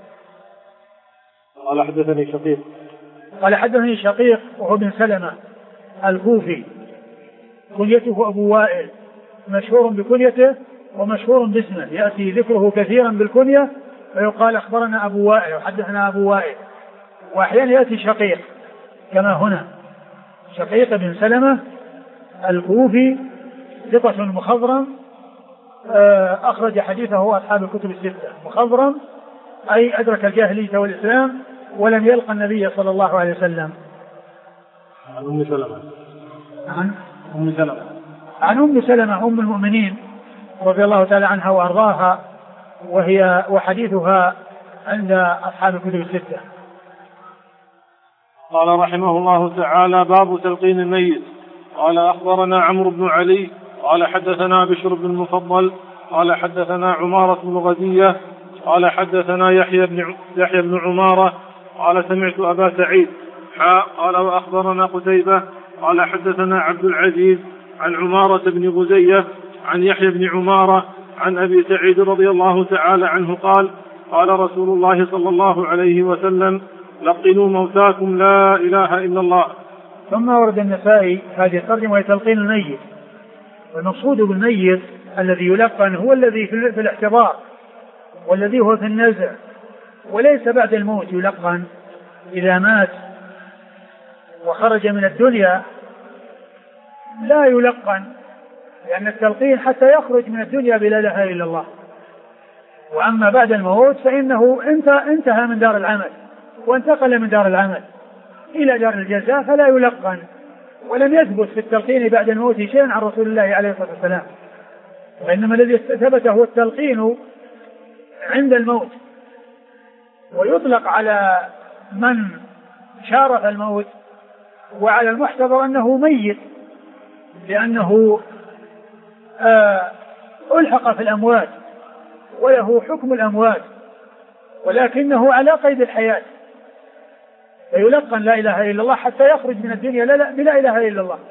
قال حدثني شقيق وهو بن سلمة الكوفي، كنيته أبو وائل، مشهور بكنيته ومشهور باسمه، يأتي ذكره كثيرا بالكنية ويقال أخبرنا أبو وائل وحدثنا أبو وائل، وأحيانا يأتي شقيق كما هنا، شقيق بن سلمة الكوفي ثقة مخضرم، أخرج حديثه أصحاب الكتب الستة. مخضرم أي أدرك الجاهلية والإسلام ولم يلقى النبي صلى الله عليه وسلم. عن أم سلمة أم المؤمنين رضي الله تعالى عنها وأرضاها، وحديثها عند أصحاب الكتب الستة. قال رحمه الله تعالى: باب تلقين الميت. قال: أخبرنا عمرو بن علي قال حدثنا بشر بن المفضل قال حدثنا عمارة بن غزية قال حدثنا يحيى بن عمارة قال سمعت أبا سعيد قال: وأخبرنا قتيبة قال حدثنا عبد العزيز عن عمارة بن غزية عن يحيى بن عمارة عن أبي سعيد رضي الله تعالى عنه قال: قال رسول الله صلى الله عليه وسلم: لقنوا موتاكم لا إله إلا الله. ثم ورد النسائي هذه الترجمة وهي تلقين الميت. والمقصود بالميت الذي يلقن هو الذي في الاحتضار والذي هو في النزع، وليس بعد الموت يلقن. إذا مات وخرج من الدنيا لا يلقن، لأن التلقين حتى يخرج من الدنيا بلا إله إلا الله. وأما بعد الموت فإنه انتهى من دار العمل وانتقل من دار العمل إلى دار الجزاء، فلا يلقن. ولم يثبت في التلقين بعد الموت شيء عن رسول الله عليه الصلاة والسلام، وإنما الذي ثبت هو التلقين عند الموت. ويطلق على من شارف الموت وعلى المحتضر أنه ميت، لأنه ألحق في الأموات وله حكم الأموات، ولكنه على قيد الحياة، فيلقن لا إله إلا الله حتى يخرج من الدنيا بلا إله إلا الله.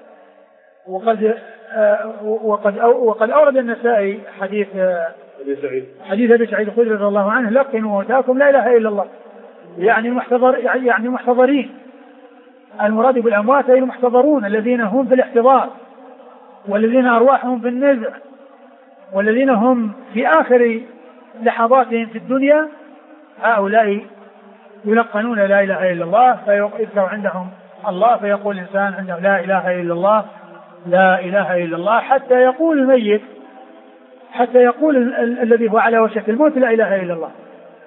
وقد أورد النسائي حديث أبي سعيد الخدري رضي الله عنه: لقنوا موتاكم لا إله إلا الله. يعني المحتضرين، المراد بالأموات أي المحتضرون الذين هم في الاحتضار، والذين أرواحهم في النزع، والذين هم في آخر لحظاتهم في الدنيا، هؤلاء يلقنون لا إله إلا الله، فيذكر عندهم الله، فيقول الإنسان عنده لا إله إلا الله لا إله إلا الله، حتى يقول الميت، حتى يقول الذي هو على وشك الموت لا إله إلا الله.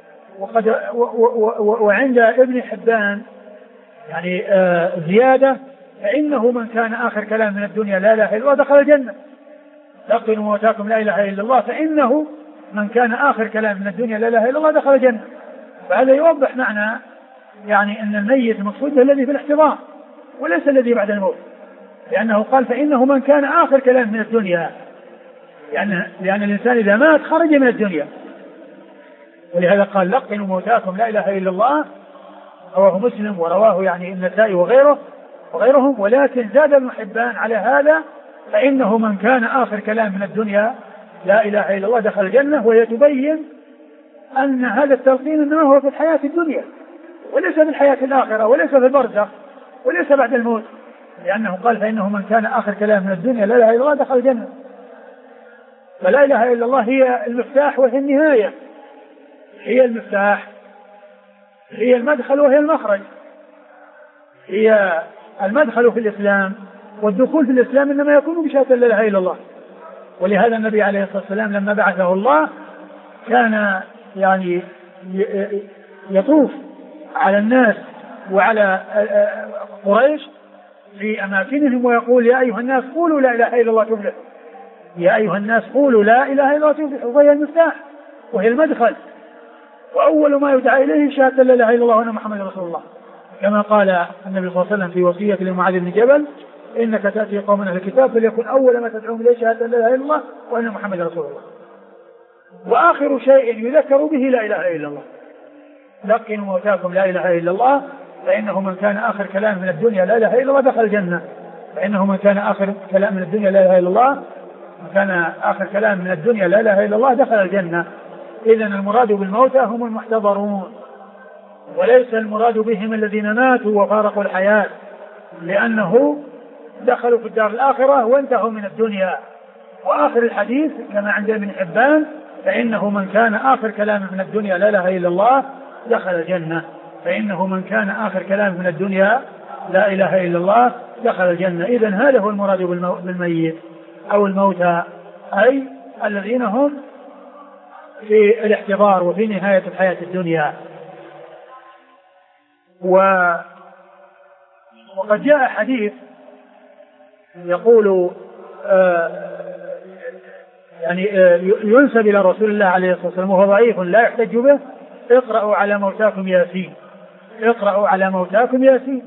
وعند ابن حبان يعني زيادة: فإنه من كان آخر كلام من الدنيا لا إله إلا الله دخل الجنة. لقنوا موتاكم لا إله إلا الله، فإنه من كان آخر كلام من الدنيا لا إله إلا الله دخل الجنة. فهذا يوضح معنى يعني أن الميت المقصود الذي في الاحتضار وليس الذي بعد الموت، لأنه قال: فإنه من كان آخر كلام من الدنيا، لأن الإنسان إذا مات خرج من الدنيا. ولهذا قال: لقنوا موتاكم لا إله إلا الله. رواه مسلم ورواه يعني النسائي وغيرهم، ولكن زاد ابن حبان على هذا: فإنه من كان آخر كلام من الدنيا لا إله إلا الله دخل الجنة. ويتبين أن هذا التلقين إنما هو في الحياة الدنيا وليس في الحياة الآخرة، وليس في البرزخ، وليس بعد الموت، لأنه قال: فإنه من كان آخر كلام من الدنيا لا إله إلا الله دخل الجنة. فلا إله إلا الله هي المفتاح وهي النهاية، هي المفتاح، هي المدخل وهي المخرج، هي المدخل في الإسلام، والدخول في الإسلام إنما يكون بشهادة لا إله إلا الله. ولهذا النبي عليه الصلاة والسلام لما بعثه الله كان يعني يطوف على الناس وعلى قريش في أماكنهم ويقول: يا أيها الناس قولوا لا إله إلا الله تفلح، يا أيها الناس قولوا لا إله إلا الله تفلح. وهي المفتاح وهي المدخل، وأول ما يدعى إليه شهادة لا إله إلا الله وأن محمد رسول الله، كما قال النبي صلى الله عليه وسلم في وصية لمعاذ بن جبل: إنك تأتي قوم أهل الكتاب فليكن أول ما تدعوهم إليه شهادة لا إله إلا الله وأن محمد رسول الله. وآخر شيء يذكر به لا إله إلا الله. لقنوا موتاكم لا إله إلا الله، فإنه من كان آخر كلام من الدنيا لا إله إلا الله دخل الجنة. فإنه من كان آخر كلام من الدنيا لا إله إلا الله، من كان آخر كلام من الدنيا لا إله إلا الله دخل الجنة. إذن المراد بالموتى هم المحتضرون، وليس المراد بهم الذين ماتوا وفارقوا الحياة، لأنه دخلوا في الدار الآخرة وانتهوا من الدنيا. وآخر الحديث كما عند ابن حبان: فإنه من كان آخر كلام من الدنيا لا إله إلا الله دخل الجنة. فإنه من كان آخر كلام من الدنيا لا إله إلا الله دخل الجنة. إذن هذا هو المراد بالميت أو الموتى، أي الذين هم في الاحتضار وفي نهاية الحياة الدنيا. وقد جاء حديث يقول يعني ينسب إلى رسول الله عليه الصلاة والسلام وهو ضعيف لا يحتج به: اقرأوا على موتاكم ياسين، اقرأوا على موتاكم ياسين.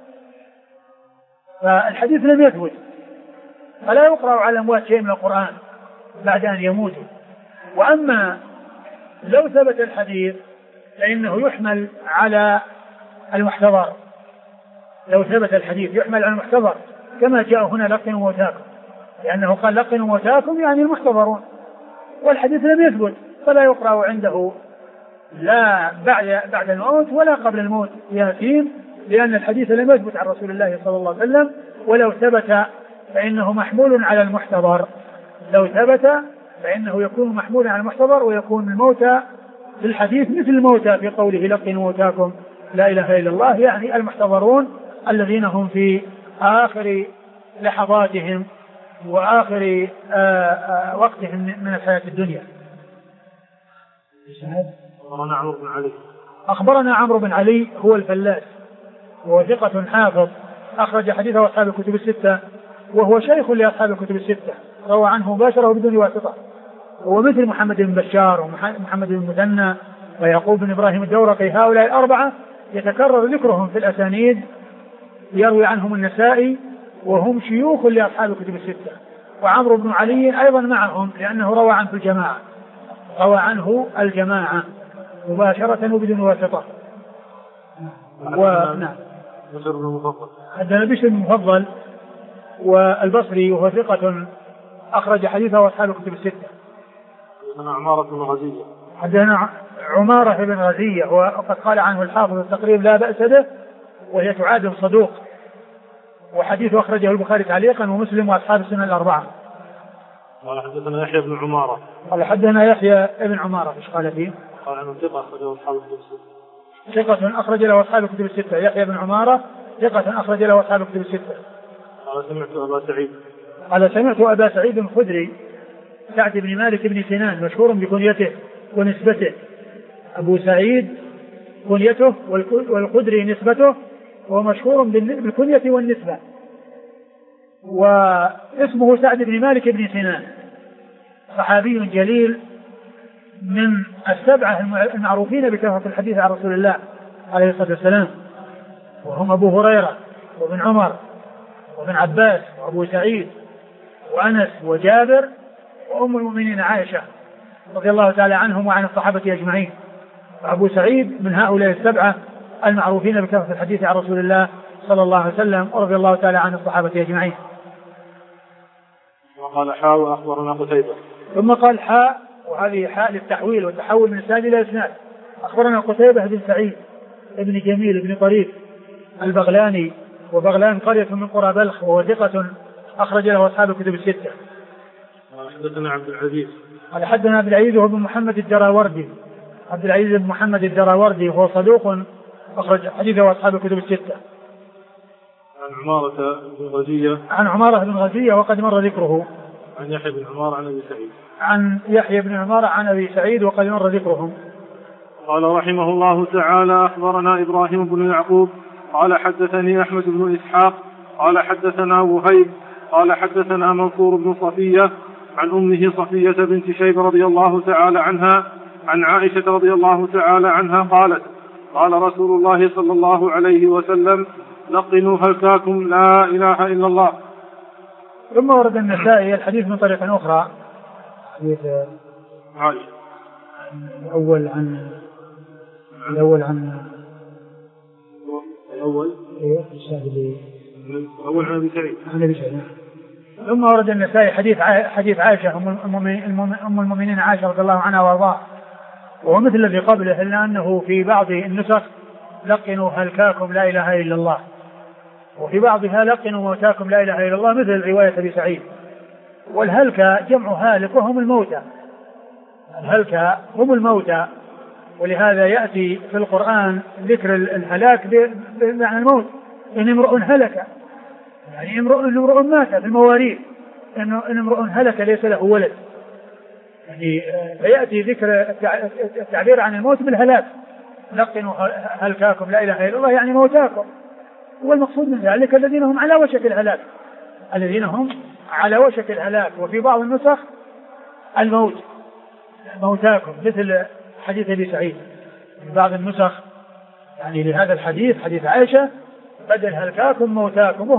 فالحديث لم يثبت، فلا يقرأ على الأموات شيء من القرآن بعد أن يموتوا. وأما لو ثبت الحديث فإنه يحمل على المحتضر، لو ثبت الحديث يحمل على المحتضر كما جاء هنا: لقنوا موتاكم، لأنه قال لقنوا موتاكم يعني المحتضرون، والحديث لم يثبت، فلا يقرأ عنده لا بعد الموت ولا قبل الموت ياسين، لأن الحديث لم يثبت عن رسول الله صلى الله عليه وسلم. ولو ثبت فإنه محمول على المحتضر، لو ثبت فإنه يكون محمولا على المحتضر، ويكون الموتى في الحديث مثل الموتى في قوله: لقنوا موتاكم لا إله إلا الله، يعني المحتضرون الذين هم في آخر لحظاتهم وآخر وقتهم من الحياة الدنيا. أخبرنا عمرو بن علي هو الفلاس، وهو ثقة حافظ، أخرج حديثه أصحاب الكتب الستة، وهو شيخ لأصحاب الكتب الستة، روى عنه مباشرة بدون واسطة. هو مثل محمد بن بشار ومحمد بن مثنى ويعقوب بن إبراهيم الدورقي، هؤلاء الأربعة يتكرر ذكرهم في الأسانيد، يروي عنهم النسائي، وهم شيوخ لأصحاب الكتب الستة. وعمرو بن علي أيضا معهم، لأنه روى عنه الجماعة، روى عنه الجماعة مباشرة وبدون واسطة. ونعم. حدثنا بشر بن المفضل والبصري وهو ثقة، أخرج حديثه أصحاب الكتب الستة. حدثنا عمارة بن غزية، حدثنا عمارة بن غزية، وقد قال عنه الحافظ التقريب لا بأس به، وهي تعادل صدوق، وحديثه أخرجه البخاري تعليقا ومسلم وأصحاب السنة الأربعة. قال حدثنا يحيى بن عمارة، قال حدثنا يحيى بن عمارة، ايش قال فيه؟ قال عنه ثقة أخرجه أصحاب الكتب الستة. ثقة أخرج له أصحاب الكتب الستة، يحيى بن عمارة ثقة أخرج له أصحاب الكتب الستة. قال سمعت أبا سعيد، قال سمعت أبا سعيد الخدري سعد بن مالك بن سنان، مشهور بكنيته ونسبته، أبو سعيد كنيته والخدري نسبته، وهو مشهور بالكنية والنسبة. واسمه سعد بن مالك بن سنان، صحابي جليل من السبعة المعروفين بكثرة الحديث عن رسول الله عليه الصلاة والسلام، وهم أبو هريرة وابن عمر وابن عباس وأبو سعيد وأنس وجابر وأم المؤمنين عائشة رضي الله تعالى عنهم وعن الصحابة أجمعين. أبو سعيد من هؤلاء السبعة المعروفين بكثرة الحديث عن رسول الله صلى الله عليه وسلم ورضي الله تعالى عن الصحابة أجمعين. وقال حاء وأخبرنا قتيبة، ثم قال حاء، وهذه حاء للتحويل والتحول من إسناد إلى إسناد. أخبرنا قتيبة بن سعيد ابن جميل بن طريف البغلاني، وبغلان قرية من قرى بلخ، وهو ثقة أخرج له أصحاب الكتب الستة. حدثنا عبد العزيز، قال حدثنا عبد العزيز وهو بن محمد الدراوردي، عبد العزيز بن محمد الدراوردي وهو صدوق أخرج حديثه أصحاب الكتب الستة. عن عمارة بن غزية، عن عمارة بن غزية وقد مر ذكره. عن يحيى بن عمارة عن أبي سعيد، عن يحيى بن عمارة عن أبي سعيد وقد مر ذكرهم. قال رحمه الله تعالى: أخبرنا إبراهيم بن يعقوب قال حدثني أحمد بن إسحاق قال حدثنا وهيب قال حدثنا منصور بن صفية عن أمه صفية بنت شيب رضي الله تعالى عنها عن عائشة رضي الله تعالى عنها قالت: قال رسول الله صلى الله عليه وسلم: لقنوا هلكاكم لا إله إلا الله. ثم ورد النسائي الحديث من طريق أخرى، حديث عائشة الأول عن الأول عن أبي سعيد. ثم ورد النسائي حديث عائشة أم المؤمنين عائشة رضي الله عنها وارضاها، وهو مثل الذي قبله، إلا أنه في بعض النسخ لقنوا هلكاكم لا إله إلا الله، وفي بعضها لقنوا موتاكم لا إله إلا الله، مثل رواية أبي سعيد. والهلكة جمع هالك وهم الموتى، الهلكة هم الموتى، ولهذا يأتي في القرآن ذكر الهلاك بمعنى الموت، إن امرؤ هلك، يعني امرؤ مات في المواريث، إن امرؤ هلك ليس له ولد، يعني فيأتي ذكر التعبير عن الموت بالهلاك، لقنوا هلكاكم لا إله إلا الله يعني موتاكم. والمقصود من ذلك الذين هم على وشك الهلاك، الذين هم على وشك الهلاك. وفي بعض النسخ الموت موتاكم، مثل حديث أبي سعيد في بعض النسخ يعني لهذا الحديث حديث عائشة بدل هلكاكم موتاكم،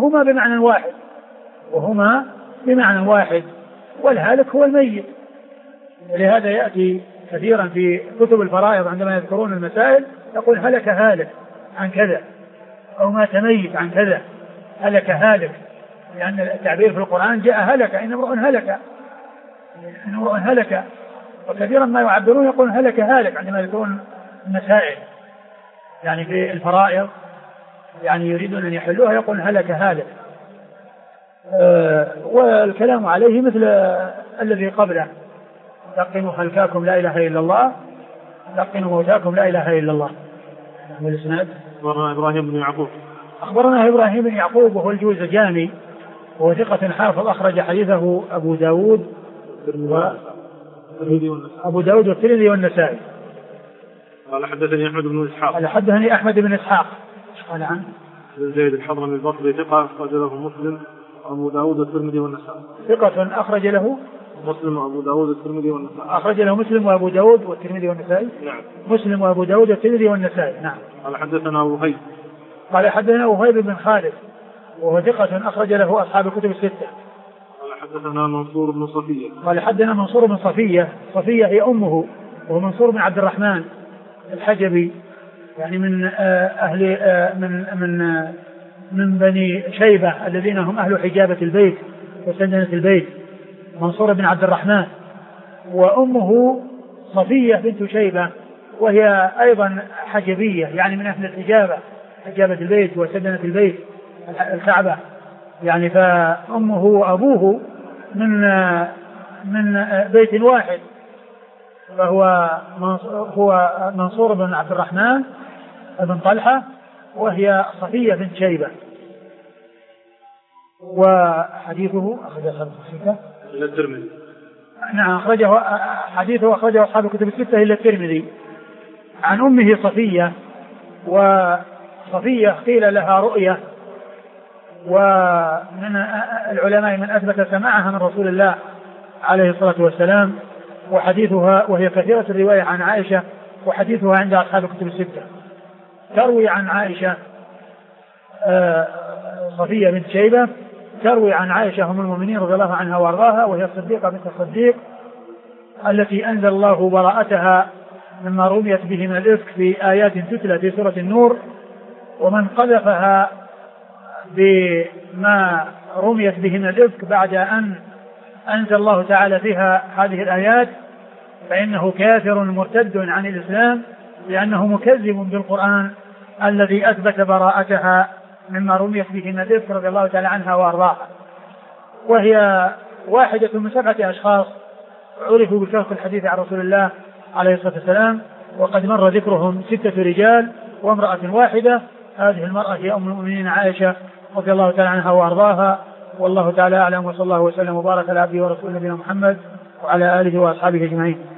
وهما بمعنى واحد والهالك هو الميت. ولهذا يأتي كثيرا في كتب الفرائض عندما يذكرون المسائل يقول هلك هالك عن كذا أو مات ميت عن كذا، هلك هالك، لأن التعبير في القرآن جاء هلك، إن امرؤ هلك، وكثيرا ما يعبرون يقول هلك هالك عندما يذكرون المسائل يعني في الفرائض يعني يريدون أن يحلوها يقول هلك هالك. والكلام عليه مثل الذي قبله لقنوا هلكاكم لا إله إلا الله، لقنوا موتاكم لا إله إلا الله. والإسناد أخبرنا إبراهيم بن يعقوب. أخبرنا إبراهيم بن يعقوب وهو الجوزجاني وهو ثقة حافظ أخرج حديثه أبو داود والترمذي والنسائي. قال حدثني أحمد بن إسحاق. قال حدثني أحمد بن إسحاق قال عن بن زيد الحضرمي البصري ثقة أخرج له مسلم وأبو داود والترمذي والنسائي. ثقة أخرج له مسلم وأبو داود والترمذي والنسائي. أخرج له مسلم وأبو داود والترمذي والنسائي. نعم. مسلم وأبو داود والترمذي والنسائي. نعم. قال حدثنا وهيب. قال حدثنا وهيب بن خالد وهو ثقة أخرج له أصحاب الكتب الستة. قال حدثنا منصور بن صفية. قال حدثنا منصور بن صفية. صفية هي أمه، وهو منصور بن عبد الرحمن الحجبي يعني من أهل من بني شيبة الذين هم أهل حجابة البيت وسندنة البيت، منصور بن عبد الرحمن، وأمه صفية بنت شيبة وهي أيضا حجبية يعني من أهل الحجابة، حجابة البيت وسندنة البيت الكعبة يعني، فأمه وأبوه من بيت واحد، فهو منصور بن عبد الرحمن بن طلحة وهي صفية بنت شيبة. وحديثه أخرجه أصحاب الكتب الترمذي. نعم حديثه أخرجه أصحاب الكتب الستة إلا الترمذي. عن أمه صفية، وصفية قيل لها رؤية، ومن العلماء من أثبت سماعها من رسول الله عليه الصلاة والسلام، وحديثها وهي كثيرة الرواية عن عائشة، وحديثها عند أصحاب الكتب الستة. تروي عن عائشة صفية بنت شيبة، تروي عن عائشة أم المؤمنين رضي الله عنها وارضاها، وهي الصديقة بنت الصديق التي أنزل الله براءتها مما رميت به من الإفك في آيات تتلى في سورة النور، ومن قذفها بما رميت به من الإفك بعد أن أنزل الله تعالى فيها هذه الآيات فإنه كافر مرتد عن الإسلام، لأنه مكذب بالقرآن الذي أثبت براءتها مما رميت به من الإفك رضي الله تعالى عنها وأرضاها. وهي واحدة من 7 أشخاص عرفوا بشرف الحديث عن رسول الله عليه الصلاة والسلام، وقد مر ذكرهم 6 رجال وامرأة واحدة. هذه المرأة هي أم المؤمنين عائشة رضي الله تعالى عنها وأرضاها، والله تعالى أعلم، وصلى الله وسلم وبارك على عبده ورسوله نبينا محمد وعلى آله وأصحابه أجمعين.